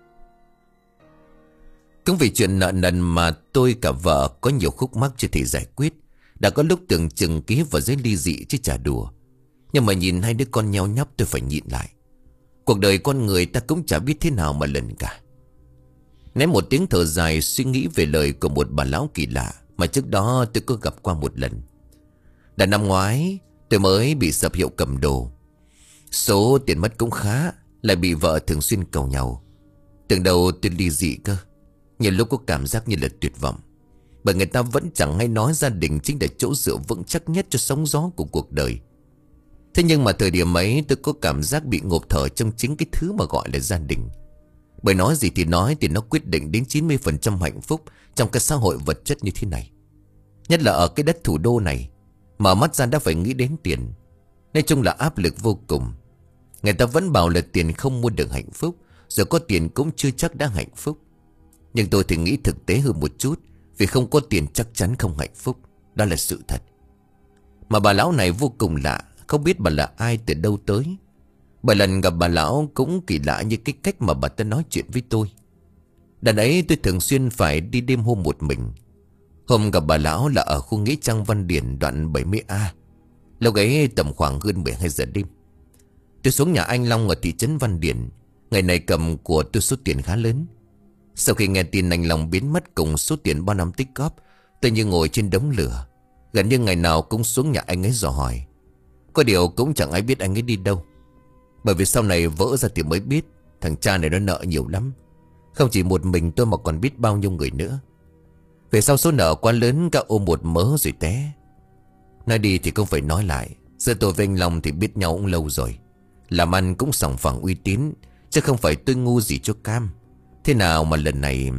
Speaker 1: Cũng vì chuyện nợ nần mà tôi cả vợ có nhiều khúc mắc chưa thể giải quyết. Đã có lúc tưởng chừng ký vào giấy ly dị chứ chả đùa. Nhưng mà nhìn hai đứa con nhau nhóc tôi phải nhịn lại. Cuộc đời con người ta cũng chả biết thế nào mà lần cả. Ném một tiếng thở dài suy nghĩ về lời của một bà lão kỳ lạ mà trước đó tôi có gặp qua một lần. Đã năm ngoái tôi mới bị sập hiệu cầm đồ. Số tiền mất cũng khá, lại bị vợ thường xuyên cầu nhau. Tưởng đầu tôi ly dị cơ. Nhiều lúc có cảm giác như là tuyệt vọng. Bởi người ta vẫn chẳng hay nói gia đình chính là chỗ dựa vững chắc nhất cho sóng gió của cuộc đời. Thế nhưng mà thời điểm ấy tôi có cảm giác bị ngộp thở trong chính cái thứ mà gọi là gia đình. Bởi nói gì thì nói thì nó quyết định đến chín mươi phần trăm hạnh phúc trong cái xã hội vật chất như thế này. Nhất là ở cái đất thủ đô này, mở mắt ra đã phải nghĩ đến tiền. Nói chung là áp lực vô cùng. Người ta vẫn bảo là tiền không mua được hạnh phúc, rồi có tiền cũng chưa chắc đã hạnh phúc. Nhưng tôi thì nghĩ thực tế hơn một chút. Vì không có tiền chắc chắn không hạnh phúc. Đó là sự thật. Mà bà lão này vô cùng lạ. Không biết bà là ai từ đâu tới. Bởi lần gặp bà lão cũng kỳ lạ như cái cách mà bà ta nói chuyện với tôi. Đợt ấy tôi thường xuyên phải đi đêm hôm một mình. Hôm gặp bà lão là ở khu nghĩa trang Văn Điển đoạn bảy mươi A. Lúc ấy tầm khoảng hơn mười hai giờ đêm. Tôi xuống nhà anh Long ở thị trấn Văn Điển. Ngày này cầm của tôi số tiền khá lớn. Sau khi nghe tin anh Long biến mất cùng số tiền bao năm tích góp, tôi như ngồi trên đống lửa. Gần như ngày nào cũng xuống nhà anh ấy dò hỏi. Có điều cũng chẳng ai biết anh ấy đi đâu. Bởi vì sau này vỡ ra thì mới biết thằng cha này nó nợ nhiều lắm. Không chỉ một mình tôi mà còn biết bao nhiêu người nữa. Về sau số nợ quá lớn, cả ôm một mớ rồi té. Nói đi thì không phải nói lại, giữa tôi với anh Long thì biết nhau cũng lâu rồi. Làm ăn cũng sòng phẳng uy tín, chứ không phải tôi ngu gì cho cam. Thế nào mà lần này...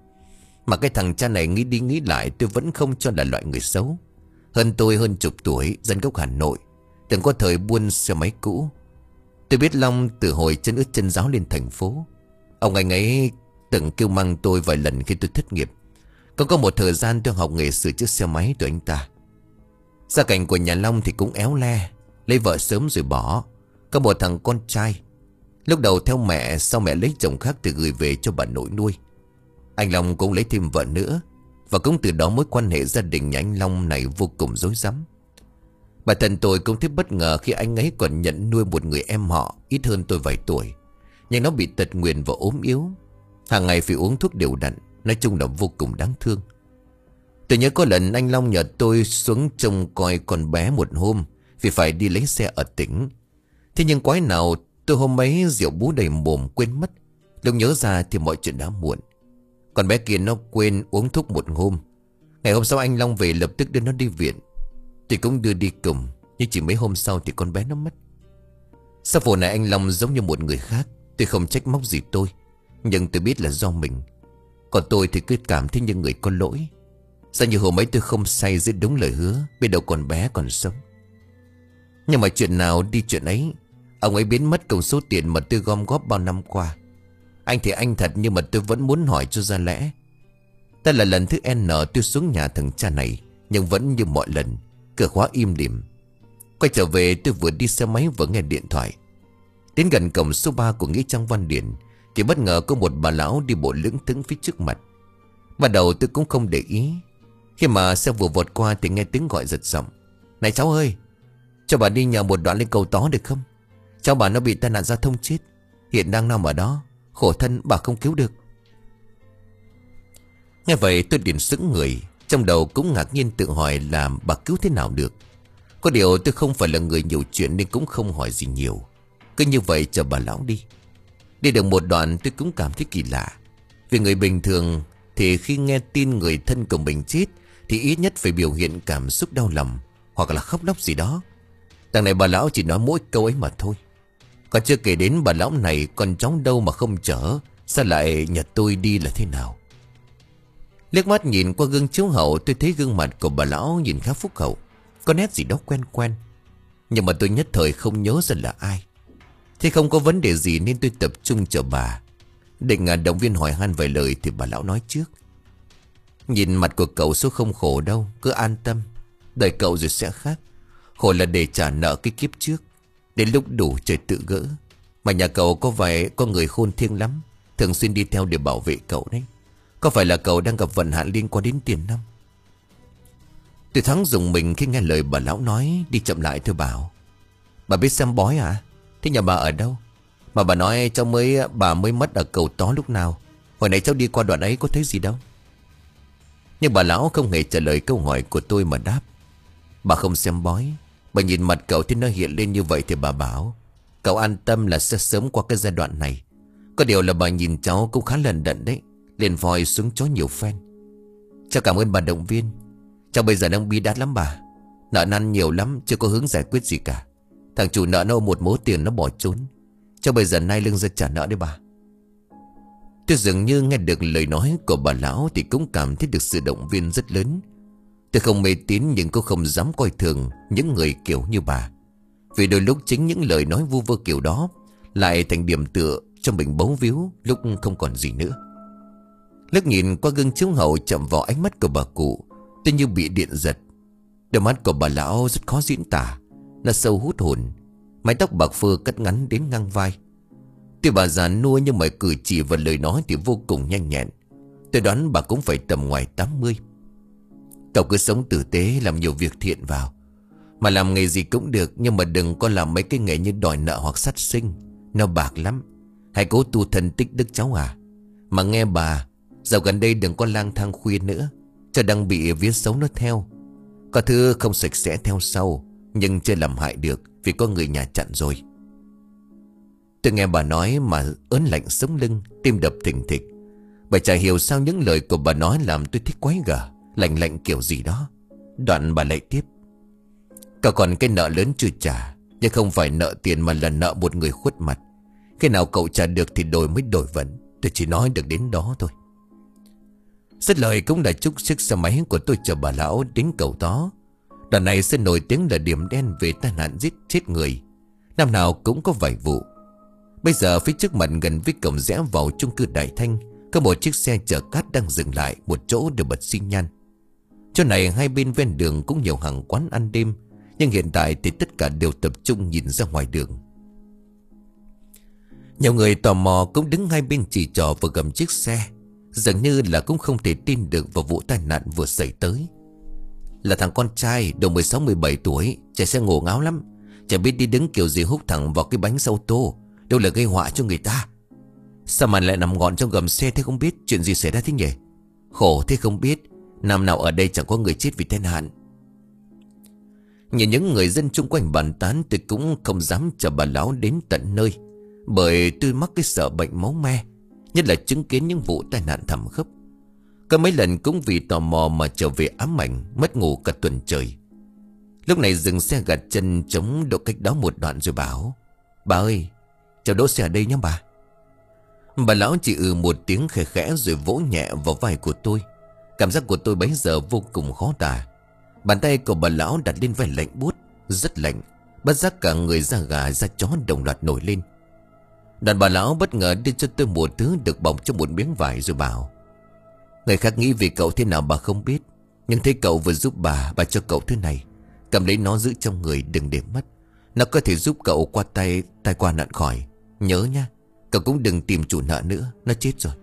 Speaker 1: Mà cái thằng cha này nghĩ đi nghĩ lại, tôi vẫn không cho là loại người xấu. Hơn tôi hơn chục tuổi, dân gốc Hà Nội, từng có thời buôn xe máy cũ. Tôi biết Long từ hồi chân ướt chân ráo lên thành phố. Ông anh ấy từng kêu mang tôi vài lần khi tôi thất nghiệp. Còn có một thời gian tôi học nghề sửa chữa xe máy từ anh ta. Gia cảnh của nhà Long thì cũng éo le, lấy vợ sớm rồi bỏ. Có một thằng con trai, lúc đầu theo mẹ, sau mẹ lấy chồng khác thì gửi về cho bà nội nuôi. Anh Long cũng lấy thêm vợ nữa, và cũng từ đó mối quan hệ gia đình nhà anh Long này vô cùng rối rắm. Bản thân tôi cũng thấy bất ngờ khi anh ấy còn nhận nuôi một người em họ ít hơn tôi vài tuổi, nhưng nó bị tật nguyền và ốm yếu, hàng ngày phải uống thuốc đều đặn. Nói chung là vô cùng đáng thương. Tôi nhớ có lần anh Long nhờ tôi xuống trông coi con bé một hôm, vì phải đi lấy xe ở tỉnh. Thế nhưng quái nào tôi hôm ấy rượu bú đầy mồm quên mất. Lúc nhớ ra thì mọi chuyện đã muộn. Con bé kia nó quên uống thuốc một hôm. Ngày hôm sau anh Long về lập tức đưa nó đi viện. Tôi cũng đưa đi cùng, nhưng chỉ mấy hôm sau thì con bé nó mất. Sau vụ này anh Long giống như một người khác. Tôi không trách móc gì tôi, nhưng tôi biết là do mình. Còn tôi thì cứ cảm thấy như người có lỗi. Sao như hôm ấy tôi không say giữ đúng lời hứa, biết đâu con bé còn sống. Nhưng mà chuyện nào đi chuyện ấy, ông ấy biến mất cùng số tiền mà tôi gom góp bao năm qua. Anh thì anh thật, nhưng mà tôi vẫn muốn hỏi cho ra lẽ. Đây là lần thứ N tôi xuống nhà thằng cha này, nhưng vẫn như mọi lần, cửa khóa im lìm. Quay trở về tôi vừa đi xe máy vừa nghe điện thoại. Đến gần cổng số ba của nghĩa trang Văn Điển thì bất ngờ có một bà lão đi bộ lững thững phía trước mặt. Ban đầu tôi cũng không để ý. Khi mà xe vừa vọt qua thì nghe tiếng gọi giật giọng: "Này cháu ơi, cho bà đi nhờ một đoạn lên cầu Tó được không? Cháu bà nó bị tai nạn giao thông chết, hiện đang nằm ở đó, khổ thân bà không cứu được." Nghe vậy tôi liền sững người, trong đầu cũng ngạc nhiên tự hỏi là bà cứu thế nào được. Có điều tôi không phải là người nhiều chuyện nên cũng không hỏi gì nhiều. Cứ như vậy chờ bà lão đi. Đi được một đoạn tôi cũng cảm thấy kỳ lạ. Vì người bình thường thì khi nghe tin người thân của mình chết thì ít nhất phải biểu hiện cảm xúc đau lòng hoặc là khóc lóc gì đó. Đằng này bà lão chỉ nói mỗi câu ấy mà thôi. Còn chưa kể đến bà lão này còn cháu đâu mà không chở, sao lại nhờ tôi đi là thế nào? Liếc mắt nhìn qua gương chiếu hậu, tôi thấy gương mặt của bà lão nhìn khá phúc hậu, có nét gì đó quen quen. Nhưng mà tôi nhất thời không nhớ ra là ai. Thế không có vấn đề gì nên tôi tập trung chờ bà. Định à, động viên hỏi han vài lời thì bà lão nói trước: "Nhìn mặt của cậu số không khổ đâu, cứ an tâm. Đời cậu rồi sẽ khác. Khổ là để trả nợ cái kiếp trước. Đến lúc đủ trời tự gỡ. Mà nhà cậu có vài có người khôn thiêng lắm, thường xuyên đi theo để bảo vệ cậu đấy. Có phải là cậu đang gặp vận hạn liên quan đến tiền năm?" Tôi thoáng dùng mình khi nghe lời bà lão nói. Đi chậm lại tôi bảo: "Bà biết xem bói à? Thế nhà bà ở đâu? Mà bà nói cháu mới bà mới mất ở cầu Tó lúc nào? Hồi nãy cháu đi qua đoạn ấy có thấy gì đâu?" Nhưng bà lão không hề trả lời câu hỏi của tôi mà đáp: "Bà không xem bói. Bà nhìn mặt cậu thì nó hiện lên như vậy thì bà bảo cậu an tâm là sẽ sớm qua cái giai đoạn này. Có điều là bà nhìn cháu cũng khá lần đận đấy, liền vòi xuống chó nhiều phen. Cháu cảm ơn bà động viên. Cháu bây giờ đang bi đát lắm bà. Nợ năn nhiều lắm, chưa có hướng giải quyết gì cả. Thằng chủ nợ nó ôm một mớ tiền nó bỏ trốn. Cháu bây giờ nay lưng ra trả nợ đấy bà." Tôi dường như nghe được lời nói của bà lão thì cũng cảm thấy được sự động viên rất lớn. Tôi không mê tín nhưng cũng không dám coi thường những người kiểu như bà. Vì đôi lúc chính những lời nói vu vơ kiểu đó lại thành điểm tựa cho mình bấu víu lúc không còn gì nữa. Liếc nhìn qua gương chiếu hậu chạm vào ánh mắt của bà cụ, tôi như bị điện giật. Đôi mắt của bà lão rất khó diễn tả. Nó sâu hút hồn. Mái tóc bạc phơ cắt ngắn đến ngang vai. Tuy bà già nua nhưng mà cử chỉ và lời nói thì vô cùng nhanh nhẹn. Tôi đoán bà cũng phải tầm ngoài tám mươi. "Cậu cứ sống tử tế, làm nhiều việc thiện vào. Mà làm nghề gì cũng được, nhưng mà đừng có làm mấy cái nghề như đòi nợ hoặc sát sinh. Nó bạc lắm. Hãy cố tu thân tích đức cháu à. Mà nghe bà, dạo gần đây đừng có lang thang khuya nữa, cho đang bị vía xấu nó theo. Có thứ không sạch sẽ theo sau, nhưng chưa làm hại được vì có người nhà chặn rồi." Tôi nghe bà nói mà ớn lạnh sống lưng, tim đập thình thịch. Bà chả hiểu sao những lời của bà nói làm tôi thích quái gở, lạnh lạnh kiểu gì đó. Đoạn bà lại tiếp: Cậu còn cái nợ lớn chưa trả, nhưng không phải nợ tiền mà là nợ một người khuất mặt. Khi nào cậu trả được thì đổi mới đổi vận. Tôi chỉ nói được đến đó thôi. Dứt lời cũng là chúc chiếc xe máy của tôi chở bà lão đến cầu Tó. Đoạn này sẽ nổi tiếng là điểm đen về tai nạn giết chết người. Năm nào cũng có vài vụ. Bây giờ phía trước mặt gần với cổng rẽ vào chung cư Đại Thanh, có một chiếc xe chở cát đang dừng lại một chỗ để bật xi nhan. Chỗ này hai bên ven đường cũng nhiều hàng quán ăn đêm, nhưng hiện tại thì tất cả đều tập trung nhìn ra ngoài đường. Nhiều người tò mò cũng đứng hai bên chỉ trỏ và gầm chiếc xe, dường như là cũng không thể tin được vào vụ tai nạn vừa xảy tới. Là thằng con trai độ mười sáu mười bảy tuổi, chạy xe ngổ ngáo lắm, chả biết đi đứng kiểu gì húc thẳng vào cái bánh xe ô tô, đâu là gây họa cho người ta. Sao mà lại nằm gọn trong gầm xe thế không biết chuyện gì xảy ra thế nhỉ? Khổ thế không biết, năm nào ở đây chẳng có người chết vì tai nạn. Nhìn những người dân chung quanh bàn tán, tôi cũng không dám chở bà lão đến tận nơi, bởi tôi mắc cái sợ bệnh máu me, nhất là chứng kiến những vụ tai nạn thảm khốc. Có mấy lần cũng vì tò mò mà trở về ám ảnh, mất ngủ cả tuần trời. Lúc này dừng xe gạt chân chống độ cách đó một đoạn rồi bảo: Bà ơi, cháu đỗ xe ở đây nhé bà. Bà lão chỉ ừ một tiếng khẽ khẽ rồi vỗ nhẹ vào vai của tôi. Cảm giác của tôi bấy giờ vô cùng khó tả. Bàn tay của bà lão đặt lên vai lạnh buốt, rất lạnh, bất giác cả người da gà da chó đồng loạt nổi lên. Đoạn bà lão bất ngờ đưa cho tôi một thứ được bọc trong một miếng vải rồi bảo: Người khác nghĩ vì cậu thế nào bà không biết, nhưng thấy cậu vừa giúp bà, bà cho cậu thứ này. Cầm lấy nó giữ trong người đừng để mất. Nó có thể giúp cậu qua tay tai qua nạn khỏi. Nhớ nha, cậu cũng đừng tìm chủ nợ nữa, nó chết rồi.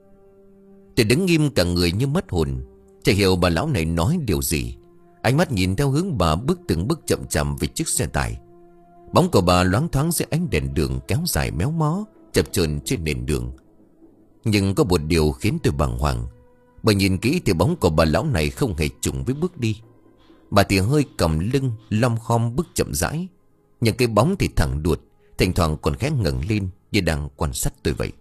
Speaker 1: Tôi đứng nghiêm cả người như mất hồn, chả hiểu bà lão này nói điều gì. Ánh mắt nhìn theo hướng bà bước từng bước chậm chậm về chiếc xe tải. Bóng của bà loáng thoáng dưới ánh đèn đường kéo dài méo mó, chập chờn trên nền đường. Nhưng có một điều khiến tôi bàng hoàng, bởi nhìn kỹ thì bóng của bà lão này không hề trùng với bước đi. Bà thì hơi cầm lưng, lom khom bước chậm rãi, nhưng cái bóng thì thẳng đuột, thỉnh thoảng còn khẽ ngẩng lên như đang quan sát tôi vậy.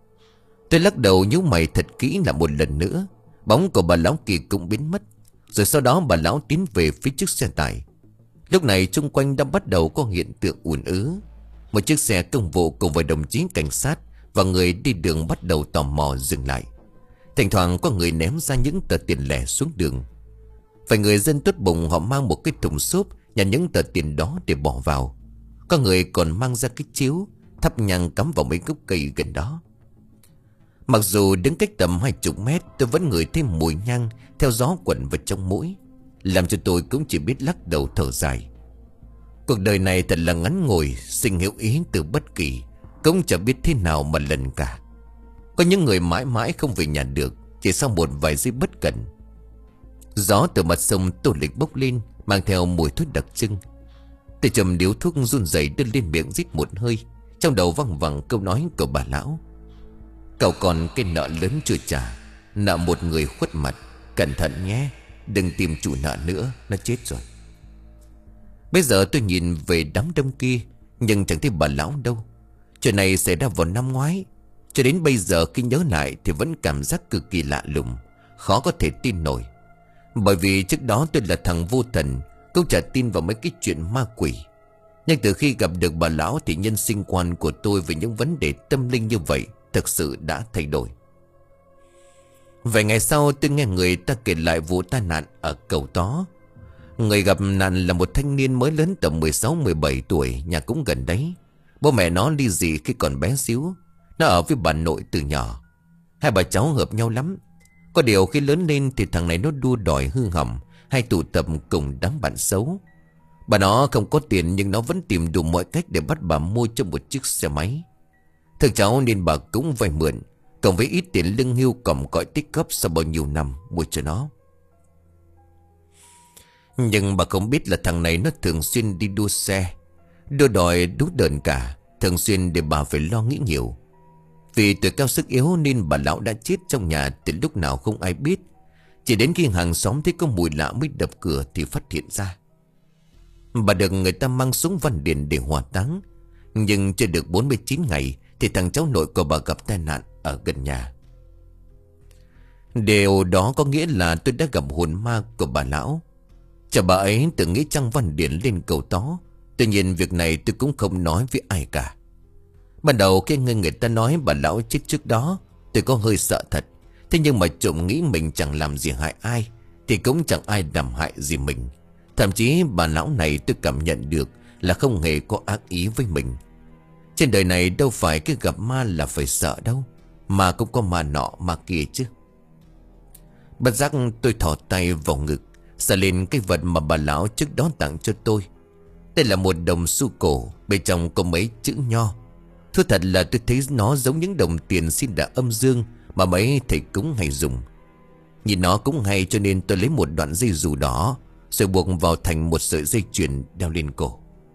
Speaker 1: Tôi lắc đầu nhíu mày thật kỹ là một lần nữa. Bóng của bà lão kia cũng biến mất. Rồi sau đó bà lão tiến về phía chiếc xe tải. Lúc này chung quanh đã bắt đầu có hiện tượng ùn ứ. Một chiếc xe công vụ cùng với đồng chí cảnh sát và người đi đường bắt đầu tò mò dừng lại. Thỉnh thoảng có người ném ra những tờ tiền lẻ xuống đường. Vài người dân tốt bụng họ mang một cái thùng xốp nhặt những tờ tiền đó để bỏ vào. Có người còn mang ra cái chiếu, thắp nhang cắm vào mấy gốc cây gần đó. Mặc dù đứng cách tầm hai chục mét, tôi vẫn ngửi thấy mùi nhang theo gió quẩn vào trong mũi, làm cho tôi cũng chỉ biết lắc đầu thở dài. Cuộc đời này thật là ngắn ngủi, sinh hiểu ý từ bất kỳ, cũng chẳng biết thế nào mà lần cả. Có những người mãi mãi không về nhà được, chỉ sau một vài giây bất cẩn. Gió từ mặt sông tô lịch bốc lên, mang theo mùi thuốc đặc trưng. Tôi chầm điếu thuốc run rẩy đưa lên miệng rít một hơi, trong đầu văng vẳng câu nói của bà lão: Cậu còn cái nợ lớn chưa trả, nợ một người khuất mặt, cẩn thận nhé, đừng tìm chủ nợ nữa, nó chết rồi. Bây giờ tôi nhìn về đám đông kia, nhưng chẳng thấy bà lão đâu. Chuyện này xảy ra vào năm ngoái. Cho đến bây giờ khi nhớ lại thì vẫn cảm giác cực kỳ lạ lùng, khó có thể tin nổi. Bởi vì trước đó tôi là thằng vô thần, cũng chả tin vào mấy cái chuyện ma quỷ. Nhưng từ khi gặp được bà lão thì nhân sinh quan của tôi về những vấn đề tâm linh như vậy thực sự đã thay đổi. Vài ngày sau tôi nghe người ta kể lại vụ tai nạn ở cầu Tó. Người gặp nạn là một thanh niên mới lớn tầm mười sáu mười bảy tuổi, nhà cũng gần đấy. Bố mẹ nó ly dị khi còn bé xíu. Nó ở với bà nội từ nhỏ. Hai bà cháu hợp nhau lắm. Có điều khi lớn lên thì thằng này nó đua đòi hư hỏng, hay tụ tập cùng đám bạn xấu. Bà nó không có tiền nhưng nó vẫn tìm đủ mọi cách để bắt bà mua cho một chiếc xe máy. Thằng cháu nên bà cũng vay mượn, cộng với ít tiền lương hưu còm cõi tích góp sau bao nhiêu năm mua cho nó. Nhưng bà không biết là thằng này nó thường xuyên đi đua xe, đua đòi đú đờn cả, thường xuyên để bà phải lo nghĩ nhiều. Vì tuổi cao sức yếu nên bà lão đã chết trong nhà từ lúc nào không ai biết. Chỉ đến khi hàng xóm thấy có mùi lạ mới đập cửa thì phát hiện ra. Bà được người ta mang xuống Văn Điền để hỏa táng. Nhưng chưa được bốn mươi chín ngày thì thằng cháu nội của bà gặp tai nạn ở gần nhà. Điều đó có nghĩa là tôi đã gặp hồn ma của bà lão. Chả bà ấy tự nghĩ trăng văn điển lên cầu tó. Tuy nhiên việc này tôi cũng không nói với ai cả. Ban đầu khi nghe người ta nói bà lão chết trước đó, tôi có hơi sợ thật. Thế nhưng mà trộm nghĩ mình chẳng làm gì hại ai, thì cũng chẳng ai làm hại gì mình. Thậm chí bà lão này tôi cảm nhận được là không hề có ác ý với mình. Trên đời này đâu phải cái gặp ma là phải sợ đâu, mà cũng có ma nọ ma kia chứ. Bất giác tôi thò tay vào ngực, sờ lên cái vật mà bà lão trước đó tặng cho tôi. Đây là một đồng xu cổ, bên trong có mấy chữ nho. Thưa thật là tôi thấy nó giống những đồng tiền xin đã âm dương mà mấy thầy cúng hay dùng. Nhìn nó cũng hay, cho nên tôi lấy một đoạn dây dù đỏ rồi buộc vào thành một sợi dây chuyền đeo lên cổ.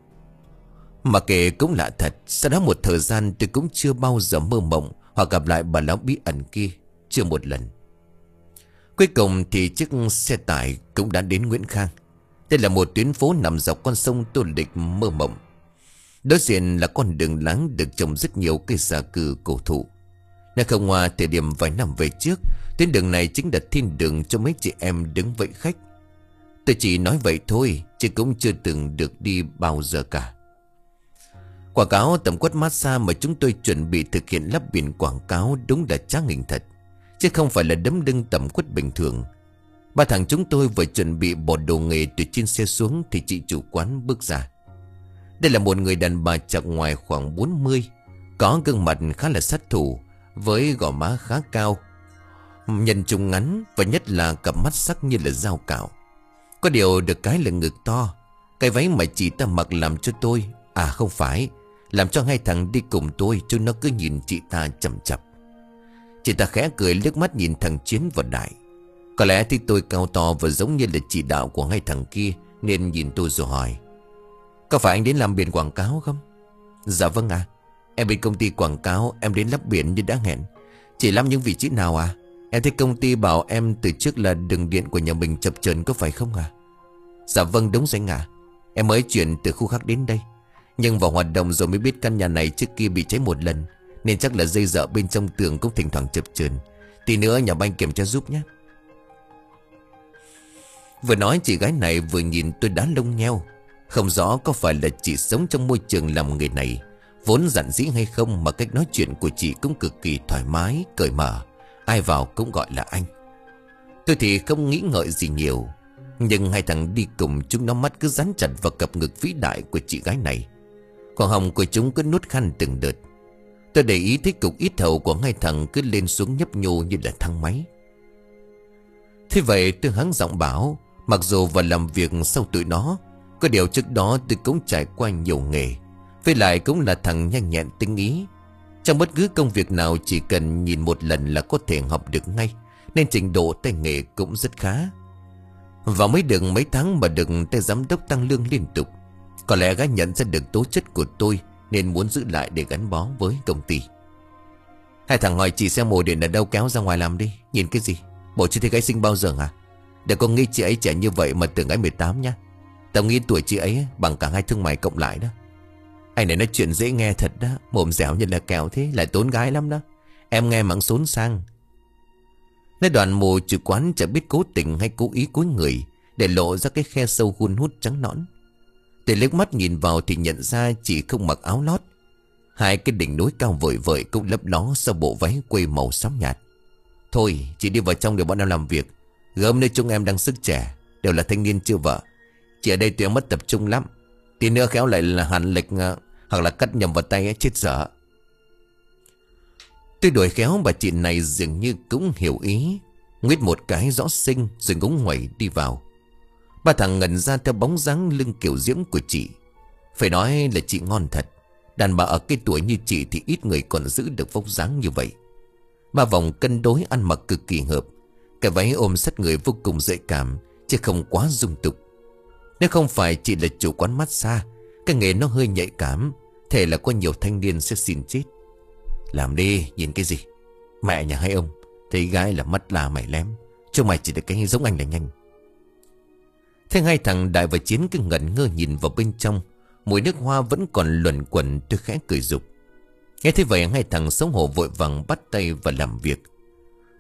Speaker 1: Mà kể cũng lạ thật, sau đó một thời gian tôi cũng chưa bao giờ mơ mộng hoặc gặp lại bà lão bí ẩn kia, chưa một lần. Cuối cùng thì chiếc xe tải cũng đã đến Nguyễn Khang. Đây là một tuyến phố nằm dọc con sông Tô Lịch mơ mộng. Đối diện là con đường láng được trồng rất nhiều cây xà cừ cổ thụ. Nếu không qua thời điểm vài năm về trước, tuyến đường này chính là thiên đường cho mấy chị em đứng vậy khách. Tôi chỉ nói vậy thôi, chứ cũng chưa từng được đi bao giờ cả. Quảng cáo tầm quất massage mà chúng tôi chuẩn bị thực hiện lắp biển quảng cáo đúng là tráng hình thật, chứ không phải là đấm đưng tầm quất bình thường. Ba thằng chúng tôi vừa chuẩn bị bỏ đồ nghề từ trên xe xuống thì chị chủ quán bước ra. Đây là một người đàn bà chạc ngoài khoảng bốn mươi, có gương mặt khá là sát thủ, với gò má khá cao, nhân trung ngắn, và nhất là cặp mắt sắc như là dao cạo. Có điều được cái là ngực to. Cái váy mà chị ta mặc làm cho tôi, à không phải, làm cho hai thằng đi cùng tôi, chúng nó cứ nhìn chị ta chằm chằm. Chị ta khẽ cười liếc mắt nhìn thằng Chiến và Đại. Có lẽ thì tôi cao to và giống như là chỉ đạo của hai thằng kia, nên nhìn tôi rồi hỏi: "Có phải anh đến làm biển quảng cáo không?" "Dạ vâng ạ. Em bên công ty quảng cáo, em đến lắp biển như đã hẹn. Chỉ lắp những vị trí nào à? Em thấy công ty bảo em từ trước là đường điện của nhà mình chập chờn, có phải không à?" "Dạ vâng, đúng rồi anh ạ. Em mới chuyển từ khu khác đến đây, nhưng vào hoạt động rồi mới biết căn nhà này trước kia bị cháy một lần, nên chắc là dây dợ bên trong tường cũng thỉnh thoảng chập chờn. Tí nữa nhà banh kiểm tra giúp nhé." Vừa nói chị gái này vừa nhìn tôi đá lông nheo. Không rõ có phải là chị sống trong môi trường làm nghề này vốn giản dĩ hay không, mà cách nói chuyện của chị cũng cực kỳ thoải mái, cởi mở, ai vào cũng gọi là anh. Tôi thì không nghĩ ngợi gì nhiều, nhưng hai thằng đi cùng chúng nó mắt cứ dán chặt vào cặp ngực vĩ đại của chị gái này. Khoảng họng của chúng cứ nuốt khăn từng đợt. Tôi để ý thấy cục ít hầu của hai thằng cứ lên xuống nhấp nhô như là thang máy. Thế vậy tôi hắng giọng bảo, mặc dù vào làm việc sau tụi nó, có điều trước đó tôi cũng trải qua nhiều nghề, với lại cũng là thằng nhanh nhẹn tinh ý. Trong bất cứ công việc nào chỉ cần nhìn một lần là có thể học được ngay, nên trình độ tay nghề cũng rất khá. Và mới được mấy tháng mà được tay giám đốc tăng lương liên tục. Có lẽ gã nhận ra được tố chất của tôi nên muốn giữ lại để gắn bó với công ty. Hai thằng hỏi chị xem mồ điện ở đâu, kéo ra ngoài làm đi. Nhìn cái gì? Bộ chưa thấy gái sinh bao giờ hả? Để con nghĩ chị ấy trẻ như vậy mà tưởng gái mười tám nhá. Tao nghĩ tuổi chị ấy bằng cả hai thương mày cộng lại đó. Anh này nói chuyện dễ nghe thật đó, mồm dẻo như là kẹo thế, lại tốn gái lắm đó. Em nghe mắng xốn sang. Nói đoạn mồ chủ quán chẳng biết cố tình hay cố ý cúi người để lộ ra cái khe sâu hun hút trắng nõn. Để liếc mắt nhìn vào thì nhận ra chị không mặc áo lót. Hai cái đỉnh núi cao vời vợi cũng lấp ló sau bộ váy quây màu xám nhạt. Thôi chị đi vào trong để bọn em làm việc. Gớm nơi chúng em đang sức trẻ, đều là thanh niên chưa vợ. Chị ở đây tụi em mất tập trung lắm. Tí nữa khéo lại là hàn lịch hoặc là cắt nhầm vào tay ấy, chết dở. Tôi đuổi khéo bà chị này dường như cũng hiểu ý, nguyết một cái rõ xinh rồi ngúng nguẩy đi vào. Ba thằng ngẩn ra theo bóng dáng lưng kiểu diễm của chị. Phải nói là chị ngon thật. Đàn bà ở cái tuổi như chị thì ít người còn giữ được vóc dáng như vậy. Ba vòng cân đối, ăn mặc cực kỳ hợp. Cái váy ôm sát người vô cùng dễ cảm, chứ không quá dung tục. Nếu không phải chị là chủ quán massage, cái nghề nó hơi nhạy cảm, thể là có nhiều thanh niên sẽ xin chết. Làm đi, nhìn cái gì? Mẹ nhà hay ông, thấy gái là mắt là mày lém, chứ mày chỉ được cái giống anh là nhanh. Thế hai thằng Đại và Chiến cứ ngẩn ngơ nhìn vào bên trong. Mùi nước hoa vẫn còn luẩn quẩn. Tôi khẽ cười dục. Nghe thế vậy hai thằng xấu hổ vội vàng bắt tay vào làm việc.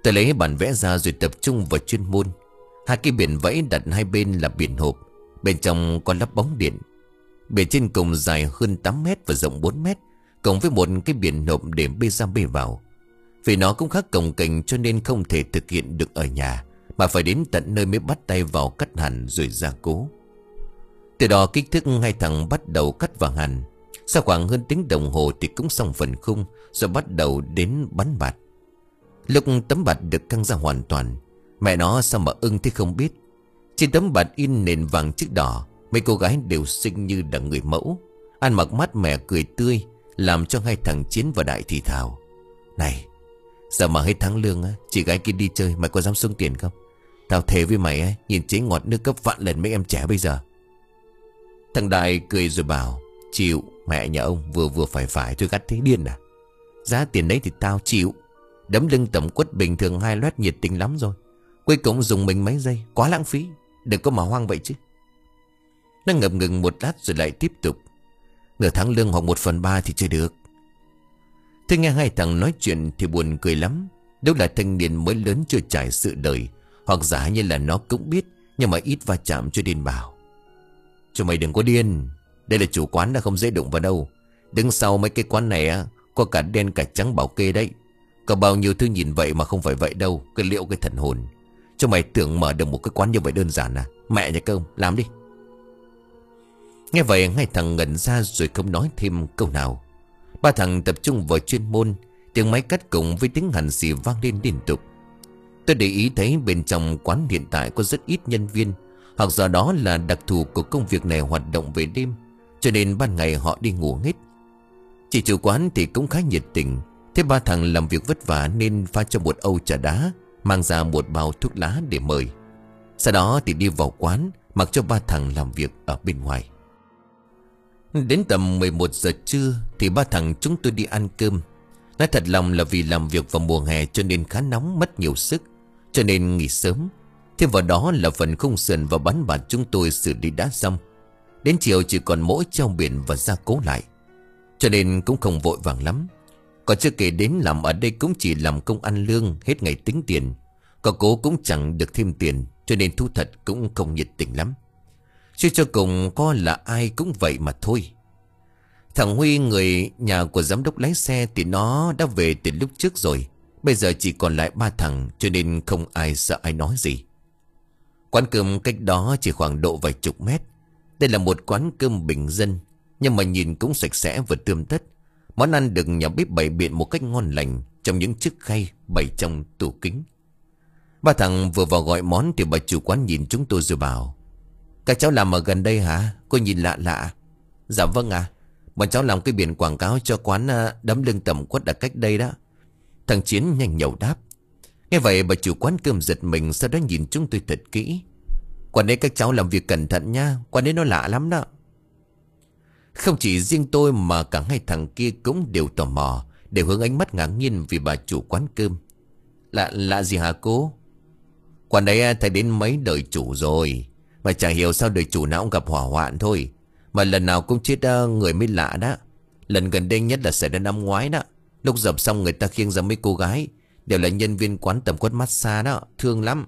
Speaker 1: Tôi lấy bản vẽ ra rồi tập trung vào chuyên môn. Hai cái biển vẫy đặt hai bên là biển hộp, bên trong có lắp bóng điện. Biển trên cùng dài hơn tám mét và rộng bốn mét, cộng với một cái biển hộp để bê ra bê vào. Vì nó cũng khá cồng kềnh cho nên không thể thực hiện được ở nhà, mà phải đến tận nơi mới bắt tay vào cắt hẳn rồi gia cố. Từ đó kích thước hai thằng bắt đầu cắt và hàn. Sau khoảng hơn tiếng đồng hồ thì cũng xong phần khung, rồi bắt đầu đến bắn bạt. Lúc tấm bạt được căng ra hoàn toàn, mẹ nó sao mà ưng thế không biết. Trên tấm bạt in nền vàng chữ đỏ, mấy cô gái đều xinh như là người mẫu, ăn mặc mát mẻ cười tươi, làm cho hai thằng Chiến và Đại thì thào: Này, giờ mà hết tháng lương á, chị gái kia đi chơi mày có dám xuống tiền không? Tao thề với mày á, nhìn chế ngọt nước gấp vạn lần mấy em trẻ bây giờ. Thằng Đại cười rồi bảo: Chịu, mẹ nhà ông vừa vừa phải phải thôi, gắt thấy điên à? Giá tiền đấy thì tao chịu. Đấm lưng tẩm quất bình thường hai loét nhiệt tình lắm rồi, cuối cùng dùng mình mấy giây, quá lãng phí. Đừng có mà hoang vậy chứ. Nó ngập ngừng một lát rồi lại tiếp tục: Nửa tháng lương hoặc một phần ba thì chưa được. Thế nghe hai thằng nói chuyện thì buồn cười lắm. Đâu là thanh niên mới lớn chưa trải sự đời, hoặc giả như là nó cũng biết, nhưng mà ít va chạm cho nên bảo: Cho mày đừng có điên. Đây là chủ quán đã không dễ đụng vào đâu. Đứng sau mấy cái quán này á, có cả đen cả trắng bảo kê đấy. Có bao nhiêu thứ nhìn vậy mà không phải vậy đâu. Cái liệu cái thần hồn. Cho mày tưởng mở được một cái quán như vậy đơn giản à? Mẹ nhà cơm, làm đi. Nghe vậy hai thằng ngẩn ra rồi không nói thêm câu nào. Ba thằng tập trung vào chuyên môn. Tiếng máy cắt cùng với tiếng hàn xì vang lên liên tục. Tôi để ý thấy bên trong quán hiện tại có rất ít nhân viên, hoặc do đó là đặc thù của công việc này hoạt động về đêm, cho nên ban ngày họ đi ngủ hết. Chị chủ quán thì cũng khá nhiệt tình. Thế ba thằng làm việc vất vả nên pha cho một âu trà đá, mang ra một bao thuốc lá để mời. Sau đó thì đi vào quán, mặc cho ba thằng làm việc ở bên ngoài. Đến tầm mười một giờ trưa thì ba thằng chúng tôi đi ăn cơm. Nói thật lòng là vì làm việc vào mùa hè cho nên khá nóng, mất nhiều sức, cho nên nghỉ sớm. Thêm vào đó là phần khung sườn và bắn bạt chúng tôi xử lý đã xong. Đến chiều chỉ còn mỗi treo biển và gia cố lại, cho nên cũng không vội vàng lắm. Còn chưa kể đến làm ở đây cũng chỉ làm công ăn lương, hết ngày tính tiền. Có cố cũng chẳng được thêm tiền, cho nên thu thật cũng không nhiệt tình lắm. Chứ cho cùng có là ai cũng vậy mà thôi. Thằng Huy, người nhà của giám đốc lái xe, thì nó đã về từ lúc trước rồi. Bây giờ chỉ còn lại ba thằng, cho nên không ai sợ ai nói gì. Quán cơm cách đó chỉ khoảng độ vài chục mét. Đây là một quán cơm bình dân, nhưng mà nhìn cũng sạch sẽ và tươm tất. Món ăn được nhà bếp bày biện một cách ngon lành trong những chiếc khay bày trong tủ kính. Ba thằng vừa vào gọi món thì bà chủ quán nhìn chúng tôi rồi bảo: Các cháu làm ở gần đây hả? Cô nhìn lạ lạ. Dạ vâng à, bọn cháu làm cái biển quảng cáo cho quán đấm lưng tẩm quất ở cách đây đó. Thằng Chiến nhanh nhậu đáp. Nghe vậy bà chủ quán cơm giật mình, sau đó nhìn chúng tôi thật kỹ. Quán đấy các cháu làm việc cẩn thận nha, quán đấy nó lạ lắm đó. Không chỉ riêng tôi mà cả hai thằng kia cũng đều tò mò, đều hướng ánh mắt ngạc nhiên vì bà chủ quán cơm. Lạ lạ gì hả cô? Quán đấy thấy đến mấy đời chủ rồi, mà chả hiểu sao đời chủ nào cũng gặp hỏa hoạn thôi. Mà lần nào cũng chết người mới lạ đó. Lần gần đây nhất là xảy ra năm ngoái đó. Lúc dập xong người ta khiêng ra mấy cô gái, đều là nhân viên quán tẩm quất massage đó, thương lắm.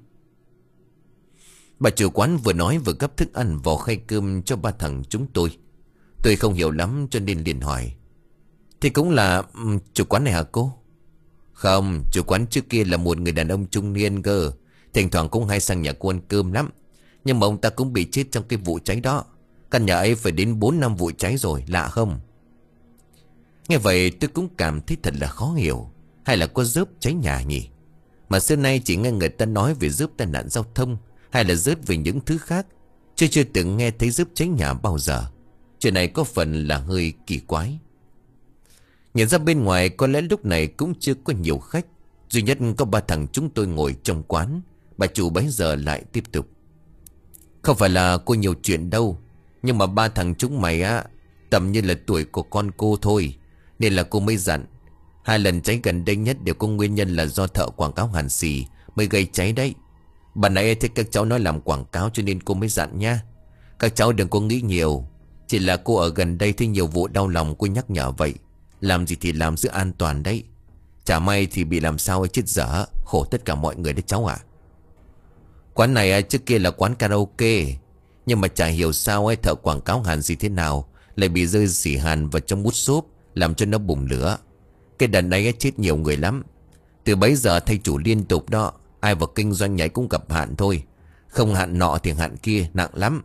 Speaker 1: Bà chủ quán vừa nói vừa gấp thức ăn vào khay cơm cho ba thằng chúng tôi. Tôi không hiểu lắm cho nên liền hỏi: Thì cũng là um, chủ quán này hả cô? Không, chủ quán trước kia là một người đàn ông trung niên cơ. Thỉnh thoảng cũng hay sang nhà cô ăn cơm lắm. Nhưng mà ông ta cũng bị chết trong cái vụ cháy đó. Căn nhà ấy phải đến bốn năm vụ cháy rồi, lạ không? Nghe vậy tôi cũng cảm thấy thật là khó hiểu. Hay là có rớp cháy nhà nhỉ? Mà xưa nay chỉ nghe người ta nói về rớp tai nạn giao thông, hay là rớt về những thứ khác, chứ chưa từng nghe thấy rớp cháy nhà bao giờ. Chuyện này có phần là hơi kỳ quái. Nhìn ra bên ngoài có lẽ lúc này cũng chưa có nhiều khách. Duy nhất có ba thằng chúng tôi ngồi trong quán. Bà chủ bấy giờ lại tiếp tục: Không phải là cô nhiều chuyện đâu, nhưng mà ba thằng chúng mày á, tầm như là tuổi của con cô thôi, nên là cô mới dặn. Hai lần cháy gần đây nhất đều có nguyên nhân là do thợ quảng cáo hàn xì mới gây cháy đấy. Bà nãy thấy các cháu nói làm quảng cáo cho nên cô mới dặn nha. Các cháu đừng có nghĩ nhiều. Chỉ là cô ở gần đây thấy nhiều vụ đau lòng cô nhắc nhở vậy. Làm gì thì làm giữ an toàn đấy. Chả may thì bị làm sao chết dở. Khổ tất cả mọi người đấy cháu ạ. Quán này trước kia là quán karaoke, nhưng mà chả hiểu sao ấy, thợ quảng cáo hàn gì thế nào lại bị rơi xỉ hàn vào trong mút xốp, làm cho nó bùng lửa. Cái đợt này chết nhiều người lắm. Từ bấy giờ thay chủ liên tục đó. Ai vào kinh doanh nhảy cũng gặp hạn thôi. Không hạn nọ thì hạn kia, nặng lắm.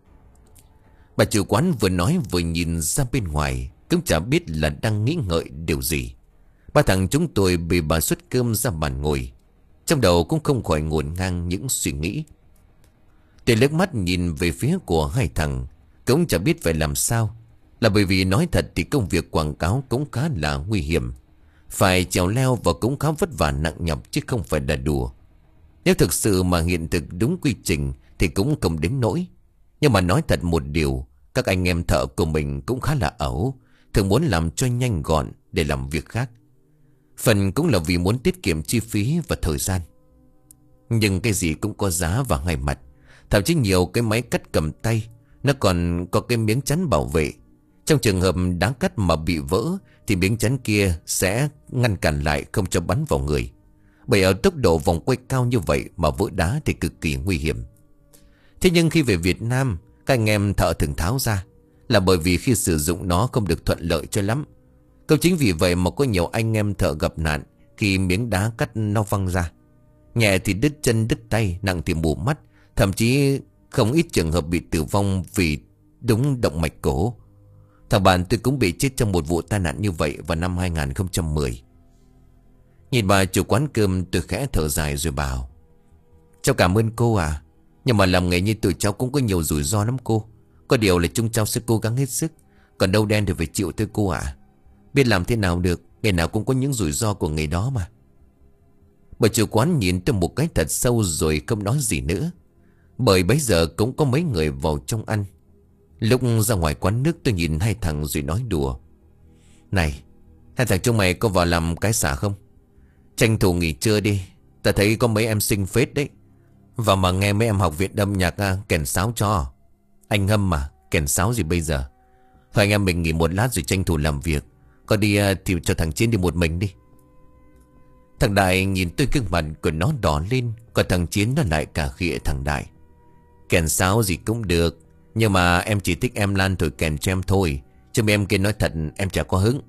Speaker 1: Bà chủ quán vừa nói vừa nhìn ra bên ngoài, cũng chả biết là đang nghĩ ngợi điều gì. Ba thằng chúng tôi bị bà xuất cơm ra bàn ngồi, trong đầu cũng không khỏi ngổn ngang những suy nghĩ. Tôi liếc mắt nhìn về phía của hai thằng, cũng chả biết phải làm sao. Là bởi vì nói thật thì công việc quảng cáo cũng khá là nguy hiểm, phải trèo leo và cũng khá vất vả nặng nhọc chứ không phải là đùa. Nếu thực sự mà hiện thực đúng quy trình thì cũng không đến nỗi. Nhưng mà nói thật một điều, các anh em thợ của mình cũng khá là ẩu, thường muốn làm cho nhanh gọn để làm việc khác. Phần cũng là vì muốn tiết kiệm chi phí và thời gian. Nhưng cái gì cũng có giá và hai mặt. Thậm chí nhiều cái máy cắt cầm tay nó còn có cái miếng chắn bảo vệ. Trong trường hợp đá cắt mà bị vỡ thì miếng chắn kia sẽ ngăn cản lại, không cho bắn vào người. Bởi ở tốc độ vòng quay cao như vậy mà vỡ đá thì cực kỳ nguy hiểm. Thế nhưng khi về Việt Nam, các anh em thợ thường tháo ra, là bởi vì khi sử dụng nó không được thuận lợi cho lắm. Cũng chính vì vậy mà có nhiều anh em thợ gặp nạn khi miếng đá cắt nó văng ra. Nhẹ thì đứt chân đứt tay, nặng thì mù mắt. Thậm chí không ít trường hợp bị tử vong vì đúng động mạch cổ. Thằng bạn tôi cũng bị chết trong một vụ tai nạn như vậy vào năm hai không một không. Nhìn bà chủ quán cơm, tôi khẽ thở dài rồi bảo: cháu cảm ơn cô à, nhưng mà làm nghề như tụi cháu cũng có nhiều rủi ro lắm cô. Có điều là chúng cháu sẽ cố gắng hết sức, còn đâu đen thì phải chịu thôi cô à. Biết làm thế nào được, nghề nào cũng có những rủi ro của nghề đó mà. Bà chủ quán nhìn tôi một cái thật sâu rồi không nói gì nữa. Bởi bấy giờ cũng có mấy người vào trong ăn. Lúc ra ngoài quán nước tôi nhìn hai thằng rồi nói đùa: này, hai thằng chúng mày có vào làm cái xả không? Tranh thủ nghỉ trưa đi, ta thấy có mấy em xinh phết đấy. Và mà nghe mấy em học viện âm nhạc à, kèn sáo cho. Anh Hâm mà, kèn sáo gì bây giờ. Thôi anh em mình nghỉ một lát rồi tranh thủ làm việc. Có đi à, thì cho thằng Chiến đi một mình đi. Thằng Đại nhìn tôi, gương mặt của nó đỏ lên. Còn thằng Chiến nó lại cà khịa thằng Đại: kèn sáo gì cũng được, nhưng mà em chỉ thích em Lan thổi kèn cho em thôi, chứ mấy em kia nói thật em chả có hứng.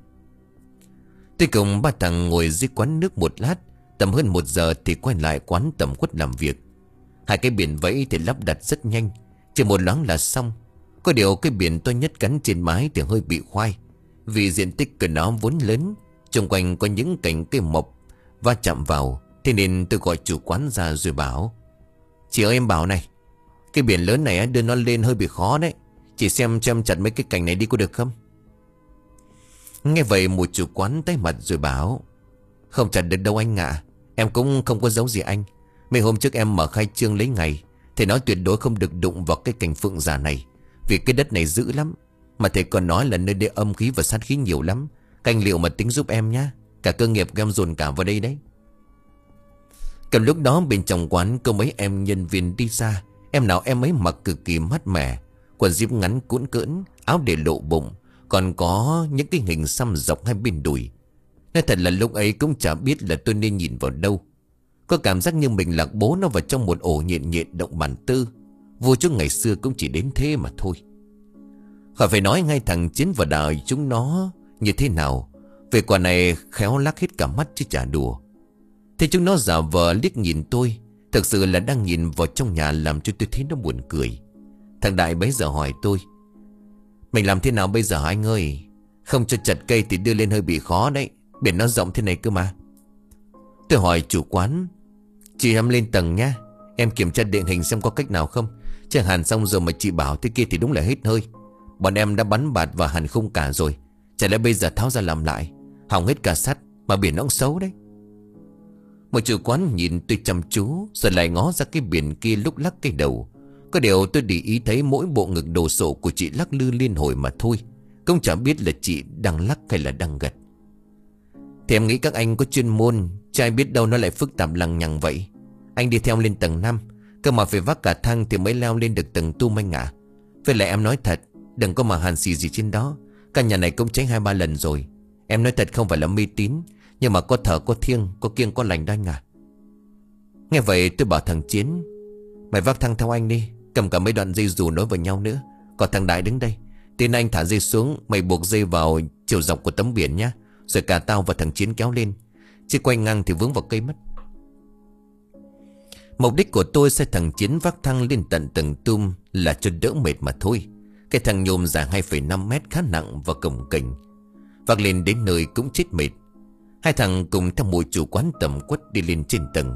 Speaker 1: Tôi cùng ba thằng ngồi dưới quán nước một lát. Tầm hơn một giờ thì quay lại quán tầm quất làm việc. Hai cái biển vẫy thì lắp đặt rất nhanh, chỉ một loáng là xong. Có điều cái biển to nhất gắn trên mái thì hơi bị khoai, vì diện tích của nó vốn lớn, xung quanh có những cành cây mộc va chạm vào. Thế nên tôi gọi chủ quán ra rồi bảo: chị ơi em bảo này, cái biển lớn này đưa nó lên hơi bị khó đấy, chị xem cho em chặt mấy cái cành này đi có được không? Nghe vậy một chủ quán tái mặt rồi bảo: không chặt được đâu anh ạ, em cũng không có giấu gì anh. Mấy hôm trước em mở khai trương lấy ngày, thầy nói tuyệt đối không được đụng vào cái cành phượng già này, vì cái đất này dữ lắm. Mà thầy còn nói là nơi đây âm khí và sát khí nhiều lắm. Canh liệu mà tính giúp em nhá, cả cơ nghiệp của em dồn cả vào đây đấy. Cầm lúc đó bên trong quán có mấy em nhân viên đi ra. Em nào em ấy mặc cực kỳ mát mẻ, quần jean ngắn cuỗn cưỡn, áo để lộ bụng, còn có những cái hình xăm dọc hai bên đùi. Nói thật là lúc ấy cũng chả biết là tôi nên nhìn vào đâu. Có cảm giác như mình lạc bố nó vào trong một ổ nhện nhện động bản tư. Vua chúa ngày xưa cũng chỉ đến thế mà thôi. Khỏi phải nói ngay thằng Chiến và Đào chúng nó như thế nào. Về quả này khéo lắc hết cả mắt chứ chả đùa. Thế chúng nó giả vờ liếc nhìn tôi, thực sự là đang nhìn vào trong nhà, làm cho tôi thấy nó buồn cười. Thằng Đại bấy giờ hỏi tôi: mình làm thế nào bây giờ anh ơi? Không cho chặt cây thì đưa lên hơi bị khó đấy, biển nó rộng thế này cơ mà. Tôi hỏi chủ quán: chị em lên tầng nhá, em kiểm tra địa hình xem có cách nào không. Chứ hàn xong rồi mà chị bảo thế kia thì đúng là hết hơi. Bọn em đã bắn bạt và hàn khung cả rồi, chả lẽ bây giờ tháo ra làm lại, hỏng hết cả sắt, mà biển nó cũng xấu đấy. Một chủ quán nhìn tôi chăm chú, rồi lại ngó ra cái biển kia lúc lắc cái đầu. Có điều tôi để ý thấy mỗi bộ ngực đồ sộ của chị lắc lư liên hồi mà thôi, cũng chẳng biết là chị đang lắc hay là đang gật. Thì em nghĩ các anh có chuyên môn, chứ ai biết đâu nó lại phức tạp lằng nhằng vậy. Anh đi theo lên tầng năm, cơ mà phải vác cả thang thì mới leo lên được tầng tum anh ạ. Với lại em nói thật, đừng có mà hàn xì gì trên đó. Căn nhà này cũng cháy hai ba lần rồi. Em nói thật không phải là mê tín, Nhưng mà có thờ có thiêng, có kiêng có lành đó anh à. Nghe vậy tôi bảo thằng Chiến: Mày vác thang theo anh đi, cầm cả mấy đoạn dây dù nối vào nhau nữa. Còn thằng Đại đứng đây, tin anh thả dây xuống, mày buộc dây vào chiều dọc của tấm biển nhá. Rồi cả tao và thằng Chiến kéo lên, chứ quay ngang thì vướng vào cây mất. Mục đích của tôi sẽ thằng Chiến vác thang lên tận tầng tum là cho đỡ mệt mà thôi. Cái thằng nhôm dài hai phẩy năm mét khá nặng và cồng kềnh. Vác lên đến nơi cũng chết mệt. Hai thằng cùng theo mụ chủ quán tầm quất đi lên trên tầng.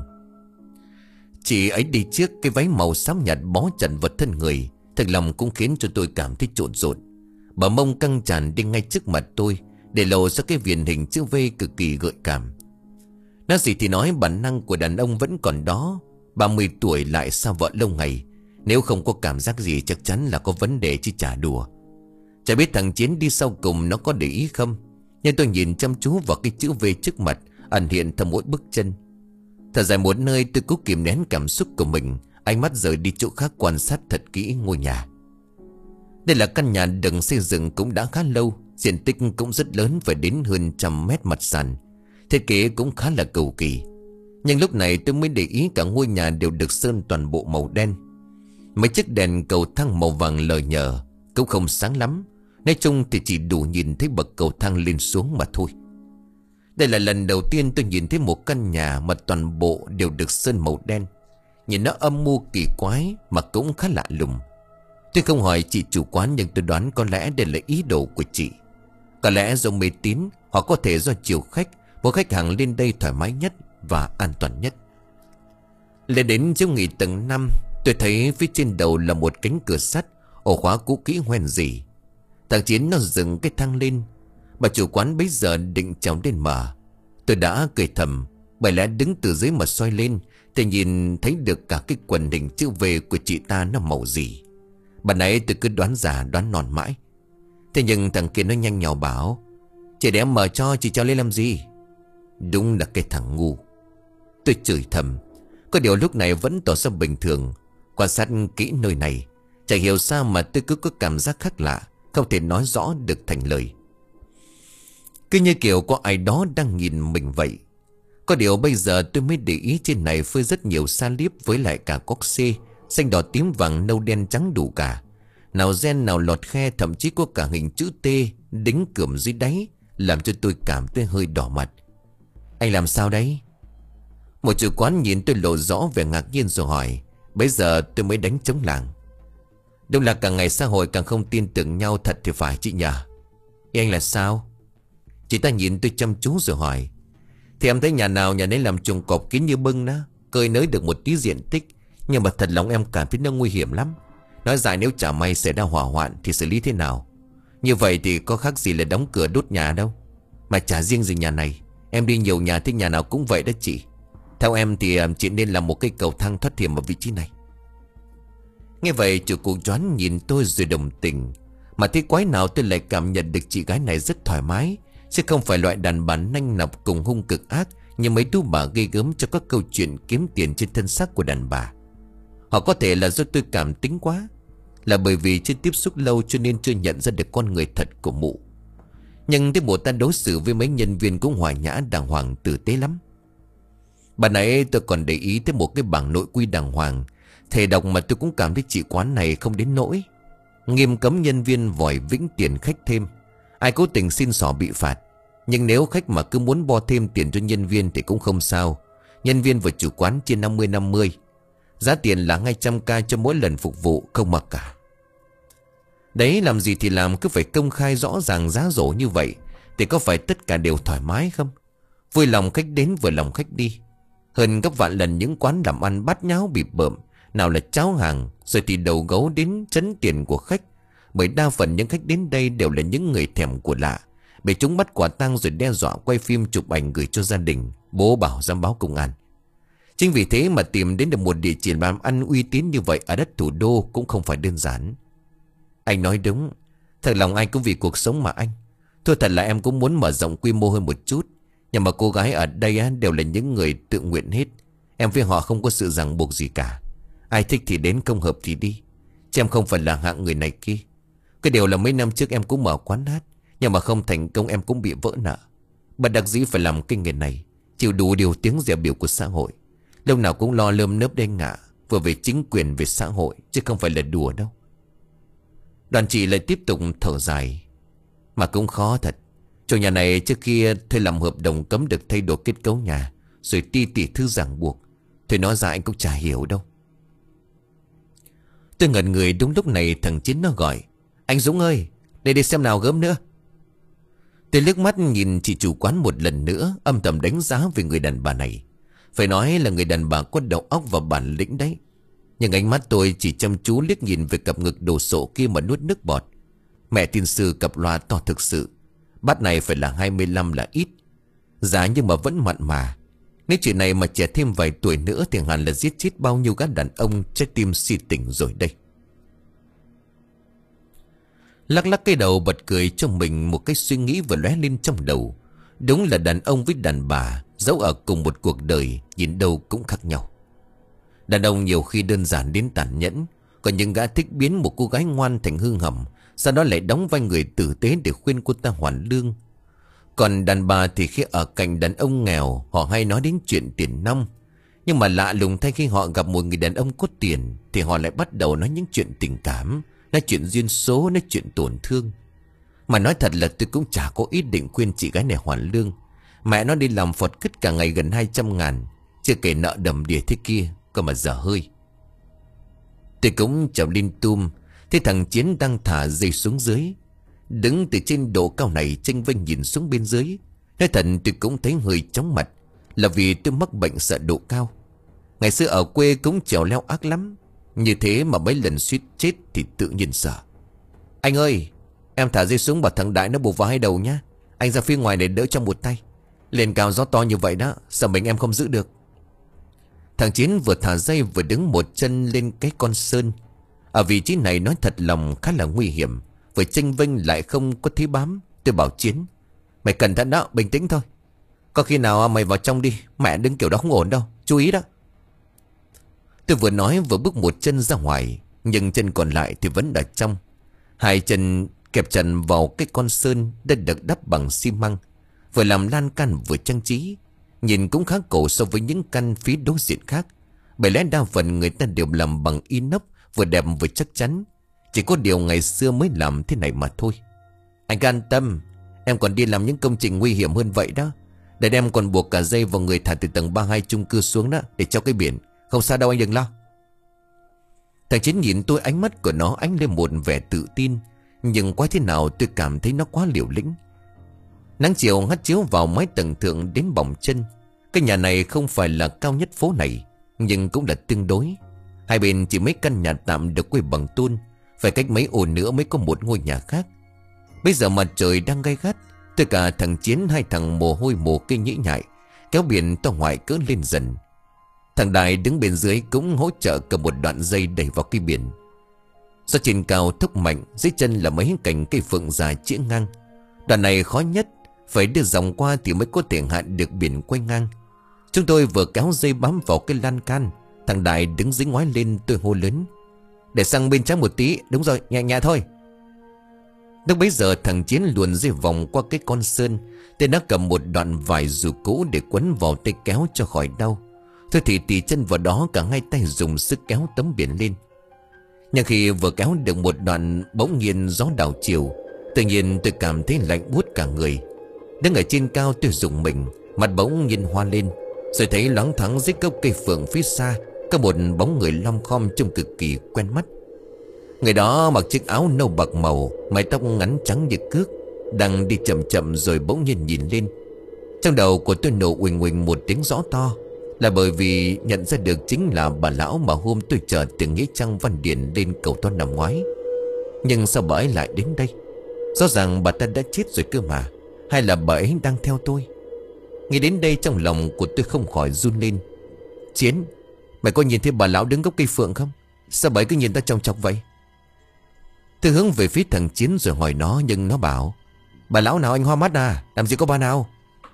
Speaker 1: Chị ấy đi trước, cái váy màu xám nhạt bó chặt vào thân người, thật lòng cũng khiến cho tôi cảm thấy trộn rộn. Bờ mông căng tràn đi ngay trước mặt tôi, để lộ ra cái viền hình chữ V cực kỳ gợi cảm. Nói gì thì nói, bản năng của đàn ông vẫn còn đó. Ba mươi tuổi lại xa vợ lâu ngày, nếu không có cảm giác gì chắc chắn là có vấn đề chứ chả đùa. Chả biết thằng Chiến đi sau cùng nó có để ý không, nhưng tôi nhìn chăm chú vào cái chữ V trước mặt ẩn hiện theo mỗi bước chân. Thở dài một nơi, tôi cố kìm nén cảm xúc của mình, ánh mắt rời đi chỗ khác quan sát thật kỹ ngôi nhà. Đây là căn nhà được xây dựng cũng đã khá lâu, diện tích cũng rất lớn, phải đến hơn trăm mét mặt sàn. Thiết kế cũng khá là cầu kỳ. Nhưng lúc này tôi mới để ý cả ngôi nhà đều được sơn toàn bộ màu đen. Mấy chiếc đèn cầu thang màu vàng lờ nhờ cũng không sáng lắm. Nói chung thì chỉ đủ nhìn thấy bậc cầu thang lên xuống mà thôi. Đây là lần đầu tiên tôi nhìn thấy một căn nhà mà toàn bộ đều được sơn màu đen. Nhìn nó âm mưu kỳ quái mà cũng khá lạ lùng. Tôi không hỏi chị chủ quán, nhưng tôi đoán có lẽ đây là ý đồ của chị. Có lẽ do mê tín, hoặc có thể do chiều khách, một khách hàng lên đây thoải mái nhất và an toàn nhất. Lên đến chỗ nghỉ tầng năm, tôi thấy phía trên đầu là một cánh cửa sắt, ổ khóa cũ kỹ hoen rỉ. Thằng Chiến nó dừng cái thang lên. Bà chủ quán bấy giờ định trèo lên mở. Tôi đã cười thầm, bởi lẽ đứng từ dưới mà xoay lên thì nhìn thấy được cả cái quần hình chữ V của chị ta nó màu gì. Bà nãy tôi cứ đoán giả đoán non mãi. Thế nhưng thằng kia nó nhanh nhào bảo: Chị để em mở cho, chị cho lên làm gì? Đúng là cái thằng ngu. Tôi chửi thầm. Có điều lúc này vẫn tỏ ra bình thường. Quan sát kỹ nơi này, chả hiểu sao mà tôi cứ có cảm giác khác lạ, không thể nói rõ được thành lời. Cứ như kiểu có ai đó đang nhìn mình vậy. Có điều bây giờ tôi mới để ý trên này phơi rất nhiều sa liếp, với lại cả cóc xê, xanh đỏ tím vàng nâu đen trắng đủ cả. Nào ren nào lọt khe, thậm chí có cả hình chữ T đính cườm dưới đáy, làm cho tôi cảm thấy hơi đỏ mặt. Anh làm sao đấy? Một chủ quán nhìn tôi lộ rõ vẻ ngạc nhiên rồi hỏi. Bây giờ tôi mới đánh trống làng. Đúng là càng ngày xã hội càng không tin tưởng nhau thật thì phải chị nhờ. Ý anh là sao? Chị ta nhìn tôi chăm chú rồi hỏi. Thì em thấy nhà nào nhà nấy làm chuồng cọp kín như bưng đó, cơi nới được một tí diện tích, nhưng mà thật lòng em cảm thấy nó nguy hiểm lắm. Nói dài nếu chả may xảy ra hỏa hoạn thì xử lý thế nào? Như vậy thì có khác gì là đóng cửa đốt nhà đâu. Mà chả riêng gì nhà này, em đi nhiều nhà thì nhà nào cũng vậy đó chị. Theo em thì chị nên làm một cây cầu thang thoát hiểm ở vị trí này. Nghe vậy chủ cụ choán nhìn tôi rồi đồng tình. Mà thế quái nào tôi lại cảm nhận được chị gái này rất thoải mái, chứ không phải loại đàn bà nanh nọc cùng hung cực ác như mấy tú bà ghê gớm cho các câu chuyện kiếm tiền trên thân xác của đàn bà. Hoặc có thể là do tôi cảm tính quá, là bởi vì chưa tiếp xúc lâu cho nên chưa nhận ra được con người thật của mụ. Nhưng thế bộ ta đối xử với mấy nhân viên cũng hòa nhã đàng hoàng tử tế lắm. Bà nãy tôi còn để ý tới một cái bảng nội quy đàng hoàng. Thề đọc mà tôi cũng cảm thấy chị quán này không đến nỗi. Nghiêm cấm nhân viên vòi vĩnh tiền khách thêm. Ai cố tình xin xỏ bị phạt. Nhưng nếu khách mà cứ muốn bo thêm tiền cho nhân viên thì cũng không sao. Nhân viên và chủ quán chia năm mươi năm mươi. Giá tiền là hai trăm k cho mỗi lần phục vụ, không mặc cả. Đấy, làm gì thì làm, cứ phải công khai rõ ràng giá rổ như vậy thì có phải tất cả đều thoải mái không? Vui lòng khách đến vừa lòng khách đi. Hơn gấp vạn lần những quán làm ăn bát nháo bịp bợm, nào là cháo hàng, rồi thì đầu gấu đến trấn tiền của khách. Bởi đa phần những khách đến đây đều là những người thèm của lạ, bị chúng bắt quả tang rồi đe dọa quay phim chụp ảnh gửi cho gia đình, bố bảo dám báo công an. Chính vì thế mà tìm đến được một địa chỉ làm ăn uy tín như vậy ở đất thủ đô cũng không phải đơn giản. Anh nói đúng, thật lòng ai cũng vì cuộc sống mà anh. Thôi thật là em cũng muốn mở rộng quy mô hơn một chút, nhưng mà cô gái ở đây á, đều là những người tự nguyện hết. Em với họ không có sự ràng buộc gì cả. Ai thích thì đến, không hợp thì đi. Chứ em không phải là hạng người này kia. Cái điều là mấy năm trước em cũng mở quán hát, nhưng mà không thành công, em cũng bị vỡ nợ. Bà đặc dĩ phải làm cái nghề này, chịu đủ điều tiếng dè biểu của xã hội. Lúc nào cũng lo lơm nớp đen ngạ, vừa về chính quyền về xã hội, chứ không phải là đùa đâu. Đoàn chị lại tiếp tục thở dài. Mà cũng khó thật. Chủ nhà này trước kia thuê làm hợp đồng cấm được thay đổi kết cấu nhà, rồi ti tỉ thư ràng buộc. Thôi nói ra anh cũng chả hiểu đâu. Tôi ngẩn người. Đúng lúc này thằng Chiến nó gọi: Anh Dũng ơi, để đi xem nào gớm nữa. Tôi liếc mắt nhìn chị chủ quán một lần nữa, âm thầm đánh giá về người đàn bà này. Phải nói là người đàn bà có đầu óc và bản lĩnh đấy. Nhưng ánh mắt tôi chỉ chăm chú liếc nhìn về cặp ngực đồ sộ kia mà nuốt nước bọt. Mẹ tiên sư cặp loa to thực sự. Bát này phải là hai mươi lăm là ít. Giá nhưng mà vẫn mặn mà. Nếu chuyện này mà trẻ thêm vài tuổi nữa thì hẳn là giết chết bao nhiêu gã đàn ông trái tim si tình rồi đây. Lắc lắc cái đầu bật cười cho mình một cái suy nghĩ vừa lóe lên trong đầu. Đúng là đàn ông với đàn bà dẫu ở cùng một cuộc đời, nhìn đâu cũng khác nhau. Đàn ông nhiều khi đơn giản đến tàn nhẫn, còn những gã thích biến một cô gái ngoan thành hư hỏng, sau đó lại đóng vai người tử tế để khuyên cô ta hoàn lương. Còn đàn bà thì khi ở cạnh đàn ông nghèo, họ hay nói đến chuyện tiền nong. Nhưng mà lạ lùng thay, khi họ gặp một người đàn ông có tiền thì họ lại bắt đầu nói những chuyện tình cảm, nói chuyện duyên số, nói chuyện tổn thương. Mà nói thật là tôi cũng chả có ý định khuyên chị gái này hoàn lương. Mẹ nó đi làm phọt cứt cả ngày gần hai trăm ngàn, chưa kể nợ đầm đìa thế kia, cơ mà dở hơi. Tôi cũng chậm lên tum, thấy thằng Chiến đang thả dây xuống dưới. Đứng từ trên độ cao này chênh vênh nhìn xuống bên dưới. Nói thật tôi cũng thấy hơi chóng mặt, là vì tôi mắc bệnh sợ độ cao. Ngày xưa ở quê cũng trèo leo ác lắm, như thế mà mấy lần suýt chết thì tự nhiên sợ. Anh ơi, em thả dây xuống bảo thằng Đại nó buộc vào hai đầu nhá. Anh ra phía ngoài để đỡ trong một tay. Lên cao gió to như vậy đó, sợ mình em không giữ được. Thằng Chiến vừa thả dây vừa đứng một chân lên cái con sơn. Ở vị trí này nói thật lòng khá là nguy hiểm, vừa chênh vênh lại không có thế bám. Tôi bảo Chiến: Mày cẩn thận đó, bình tĩnh thôi. Có khi nào mày vào trong đi, mẹ đứng kiểu đó không ổn đâu, chú ý đó. Tôi vừa nói vừa bước một chân ra ngoài, nhưng chân còn lại thì vẫn ở trong. Hai chân kẹp chặt vào cái con sơn đã được đắp bằng xi măng, vừa làm lan can vừa trang trí. Nhìn cũng khá cổ so với những căn phía đối diện khác. Bởi lẽ đa phần người ta đều làm bằng inox, vừa đẹp vừa chắc chắn. Chỉ có điều ngày xưa mới làm thế này mà thôi. Anh cứ an tâm, em còn đi làm những công trình nguy hiểm hơn vậy đó. Để em còn buộc cả dây vào người thả từ tầng ba hai chung cư xuống đó, để cho cái biển. Không sao đâu anh đừng lo. Thằng Chiến nhìn tôi, ánh mắt của nó ánh lên một vẻ tự tin, nhưng quái thế nào tôi cảm thấy nó quá liều lĩnh. Nắng chiều hắt chiếu vào mái tầng thượng đến bỏng chân. Cái nhà này không phải là cao nhất phố này, nhưng cũng là tương đối. Hai bên chỉ mấy căn nhà tạm được quây bằng tôn, phải cách mấy ô nữa mới có một ngôi nhà khác. Bây giờ mặt trời đang gay gắt, tất cả thằng Chiến hai thằng mồ hôi mồ kê nhĩ nhại, kéo biển to ngoại cỡ lên dần. Thằng Đại đứng bên dưới cũng hỗ trợ cầm một đoạn dây đẩy vào cây biển. Do trên cao thốc mạnh, dưới chân là mấy cành cây phượng dài chĩa ngang. Đoạn này khó nhất, phải đưa dòng qua thì mới có thể hạ được biển quay ngang. Chúng tôi vừa kéo dây bám vào cái lan can, thằng Đại đứng dưới ngoái lên. Tôi hô lớn: Để sang bên trái một tí. Đúng rồi, nhẹ nhẹ thôi. Lúc bấy giờ thằng Chiến luồn dây vòng qua cái con sơn. Tên đã cầm một đoạn vải dù cũ để quấn vào tay kéo cho khỏi đau. Thôi thì tì chân vào đó, cả hai tay dùng sức kéo tấm biển lên. Nhưng khi vừa kéo được một đoạn, bỗng nhiên gió đảo chiều. Tự nhiên tôi cảm thấy lạnh buốt cả người. Đứng ở trên cao tôi rùng mình, mặt bỗng nhiên hoa lên. Rồi thấy loáng thoáng dưới gốc cây phượng phía xa có một bóng người lom khom trông cực kỳ quen mắt. Người đó mặc chiếc áo nâu bạc màu, mái tóc ngắn trắng như cước, đang đi chậm chậm rồi bỗng nhiên nhìn lên. Trong đầu của tôi nổ uỳnh uỳnh một tiếng rõ to, là bởi vì nhận ra được chính là bà lão mà hôm tôi chờ từ Nghĩa Trang Văn Điển lên cầu Toan năm ngoái. Nhưng sao bà ấy lại đến đây? Rõ ràng bà ta đã chết rồi cơ mà. Hay là bà ấy đang theo tôi? Nghĩ đến đây trong lòng của tôi không khỏi run lên. Chiến, mày có nhìn thấy bà lão đứng gốc cây phượng không? Sao bà ấy cứ nhìn ta chòng chọc vậy? Tôi hướng về phía thằng Chiến rồi hỏi nó, nhưng nó bảo: Bà lão nào anh hoa mắt à? Làm gì có bà nào?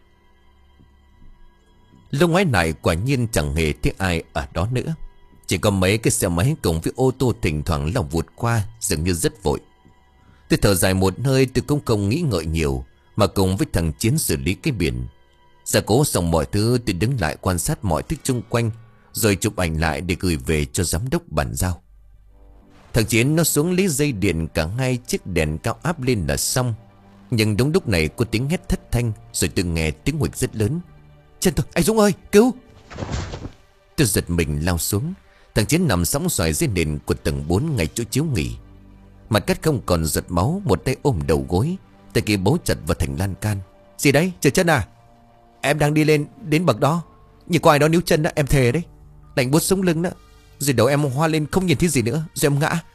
Speaker 1: Lúc ngoái lại quả nhiên chẳng hề thấy ai ở đó nữa. Chỉ có mấy cái xe máy cùng với ô tô thỉnh thoảng lòng vụt qua, dường như rất vội. Tôi thở dài một hơi, tôi cũng không nghĩ ngợi nhiều, mà cùng với thằng Chiến xử lý cái biển. Gia cố xong mọi thứ, tôi đứng lại quan sát mọi thứ xung quanh, rồi chụp ảnh lại để gửi về cho giám đốc bàn giao. Thằng Chiến nó xuống lấy dây điện, cả hai chiếc đèn cao áp lên là xong. Nhưng đúng lúc này có tiếng hét thất thanh, rồi tôi nghe tiếng huỵch rất lớn. Chân tôi, anh Dũng ơi, cứu! Tôi giật mình lao xuống. Thằng Chiến nằm sóng xoài dưới nền của tầng bốn ngay chỗ chiếu nghỉ. Mặt cắt không còn giọt máu, một tay ôm đầu gối, tay kia bấu chặt vào thành lan can. Gì đấy, trượt chân à? Em đang đi lên đến bậc đó, như có ai đó níu chân đó, em thề đấy. Lạnh buốt sống lưng đó. Rồi đầu em hoa lên không nhìn thấy gì nữa, rồi em ngã.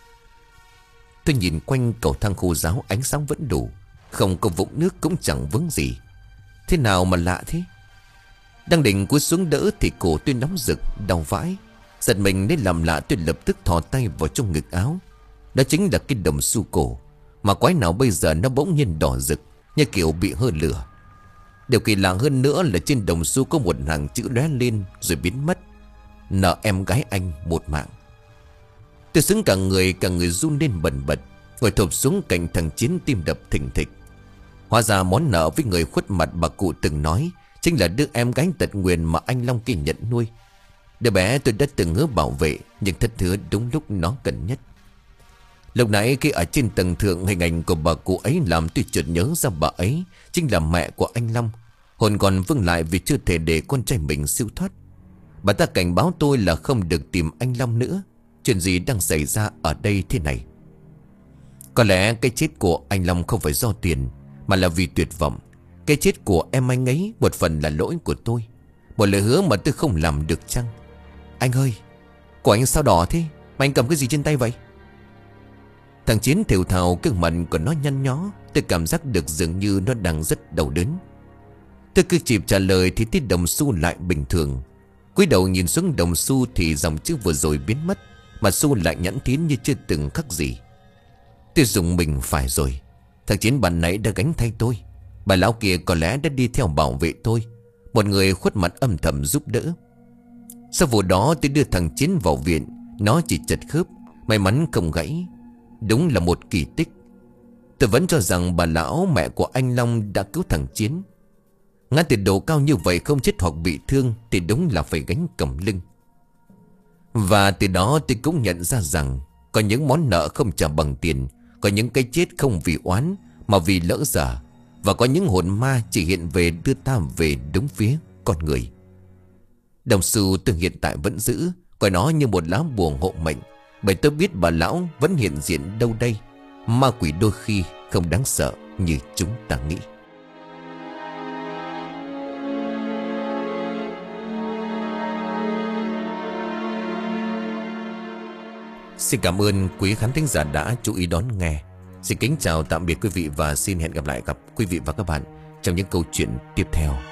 Speaker 1: Tôi nhìn quanh cầu thang khô ráo, ánh sáng vẫn đủ, không có vũng nước cũng chẳng vướng gì. Thế nào mà lạ thế? Đang định cúi xuống đỡ thì cổ tôi nóng rực, đau vãi. Giật mình nên làm lạ, tôi lập tức thò tay vào trong ngực áo. Đó chính là cái đồng xu cổ, mà quái nào bây giờ nó bỗng nhiên đỏ rực, như kiểu bị hơi lửa. Điều kỳ lạ hơn nữa là trên đồng xu có một hàng chữ lóe lên rồi biến mất: nợ em gái anh một mạng. Tôi sững cả người, cả người run lên bần bật, ngồi thụp xuống cạnh thằng Chiến, tim đập thình thịch. Hóa ra món nợ với người khuất mặt bà cụ từng nói chính là đứa em gái tật nguyền mà anh Long kia nhận nuôi. Đứa bé tôi đã từng hứa bảo vệ, nhưng thất hứa đúng lúc nó cần nhất. Lúc nãy khi ở trên tầng thượng, hình ảnh của bà cụ ấy làm tôi chợt nhớ ra bà ấy chính là mẹ của anh Long. Hồn còn vương lại vì chưa thể để con trai mình siêu thoát. Bà ta cảnh báo tôi là không được tìm anh Long nữa. Chuyện gì đang xảy ra ở đây thế này? Có lẽ cái chết của anh Long không phải do tiền, mà là vì tuyệt vọng. Cái chết của em anh ấy một phần là lỗi của tôi, một lời hứa mà tôi không làm được chăng? Anh ơi, của anh sao đỏ thế? Mà anh cầm cái gì trên tay vậy? Thằng Chiến thều thào, cái mặt của nó nhăn nhó. Tôi cảm giác được dường như nó đang rất đau đớn. Tôi cứ kịp trả lời thì thấy đồng xu lại bình thường. Cúi đầu nhìn xuống đồng xu thì dòng chữ vừa rồi biến mất, mà xu lại nhẵn thín như chưa từng khắc gì. Tôi dùng mình, phải rồi, thằng Chiến bạn nãy đã gánh thay tôi. Bà lão kia có lẽ đã đi theo bảo vệ tôi, một người khuất mặt âm thầm giúp đỡ. Sau vụ đó tôi đưa thằng Chiến vào viện. Nó chỉ chật khớp, may mắn không gãy. Đúng là một kỳ tích. Tôi vẫn cho rằng bà lão mẹ của anh Long đã cứu thằng Chiến. Ngã từ độ cao như vậy không chết hoặc bị thương thì đúng là phải gánh cầm lưng. Và từ đó tôi cũng nhận ra rằng có những món nợ không trả bằng tiền, có những cái chết không vì oán mà vì lỡ dở, và có những hồn ma chỉ hiện về đưa ta về đúng phía con người. Đồng xu tôi hiện tại vẫn giữ, coi nó như một lá bùa hộ mệnh, bởi tôi biết bà lão vẫn hiện diện đâu đây. Ma quỷ đôi khi không đáng sợ như chúng ta nghĩ. Xin cảm ơn quý khán thính giả đã chú ý đón nghe. Xin kính chào tạm biệt quý vị và xin hẹn gặp lại gặp quý vị và các bạn trong những câu chuyện tiếp theo.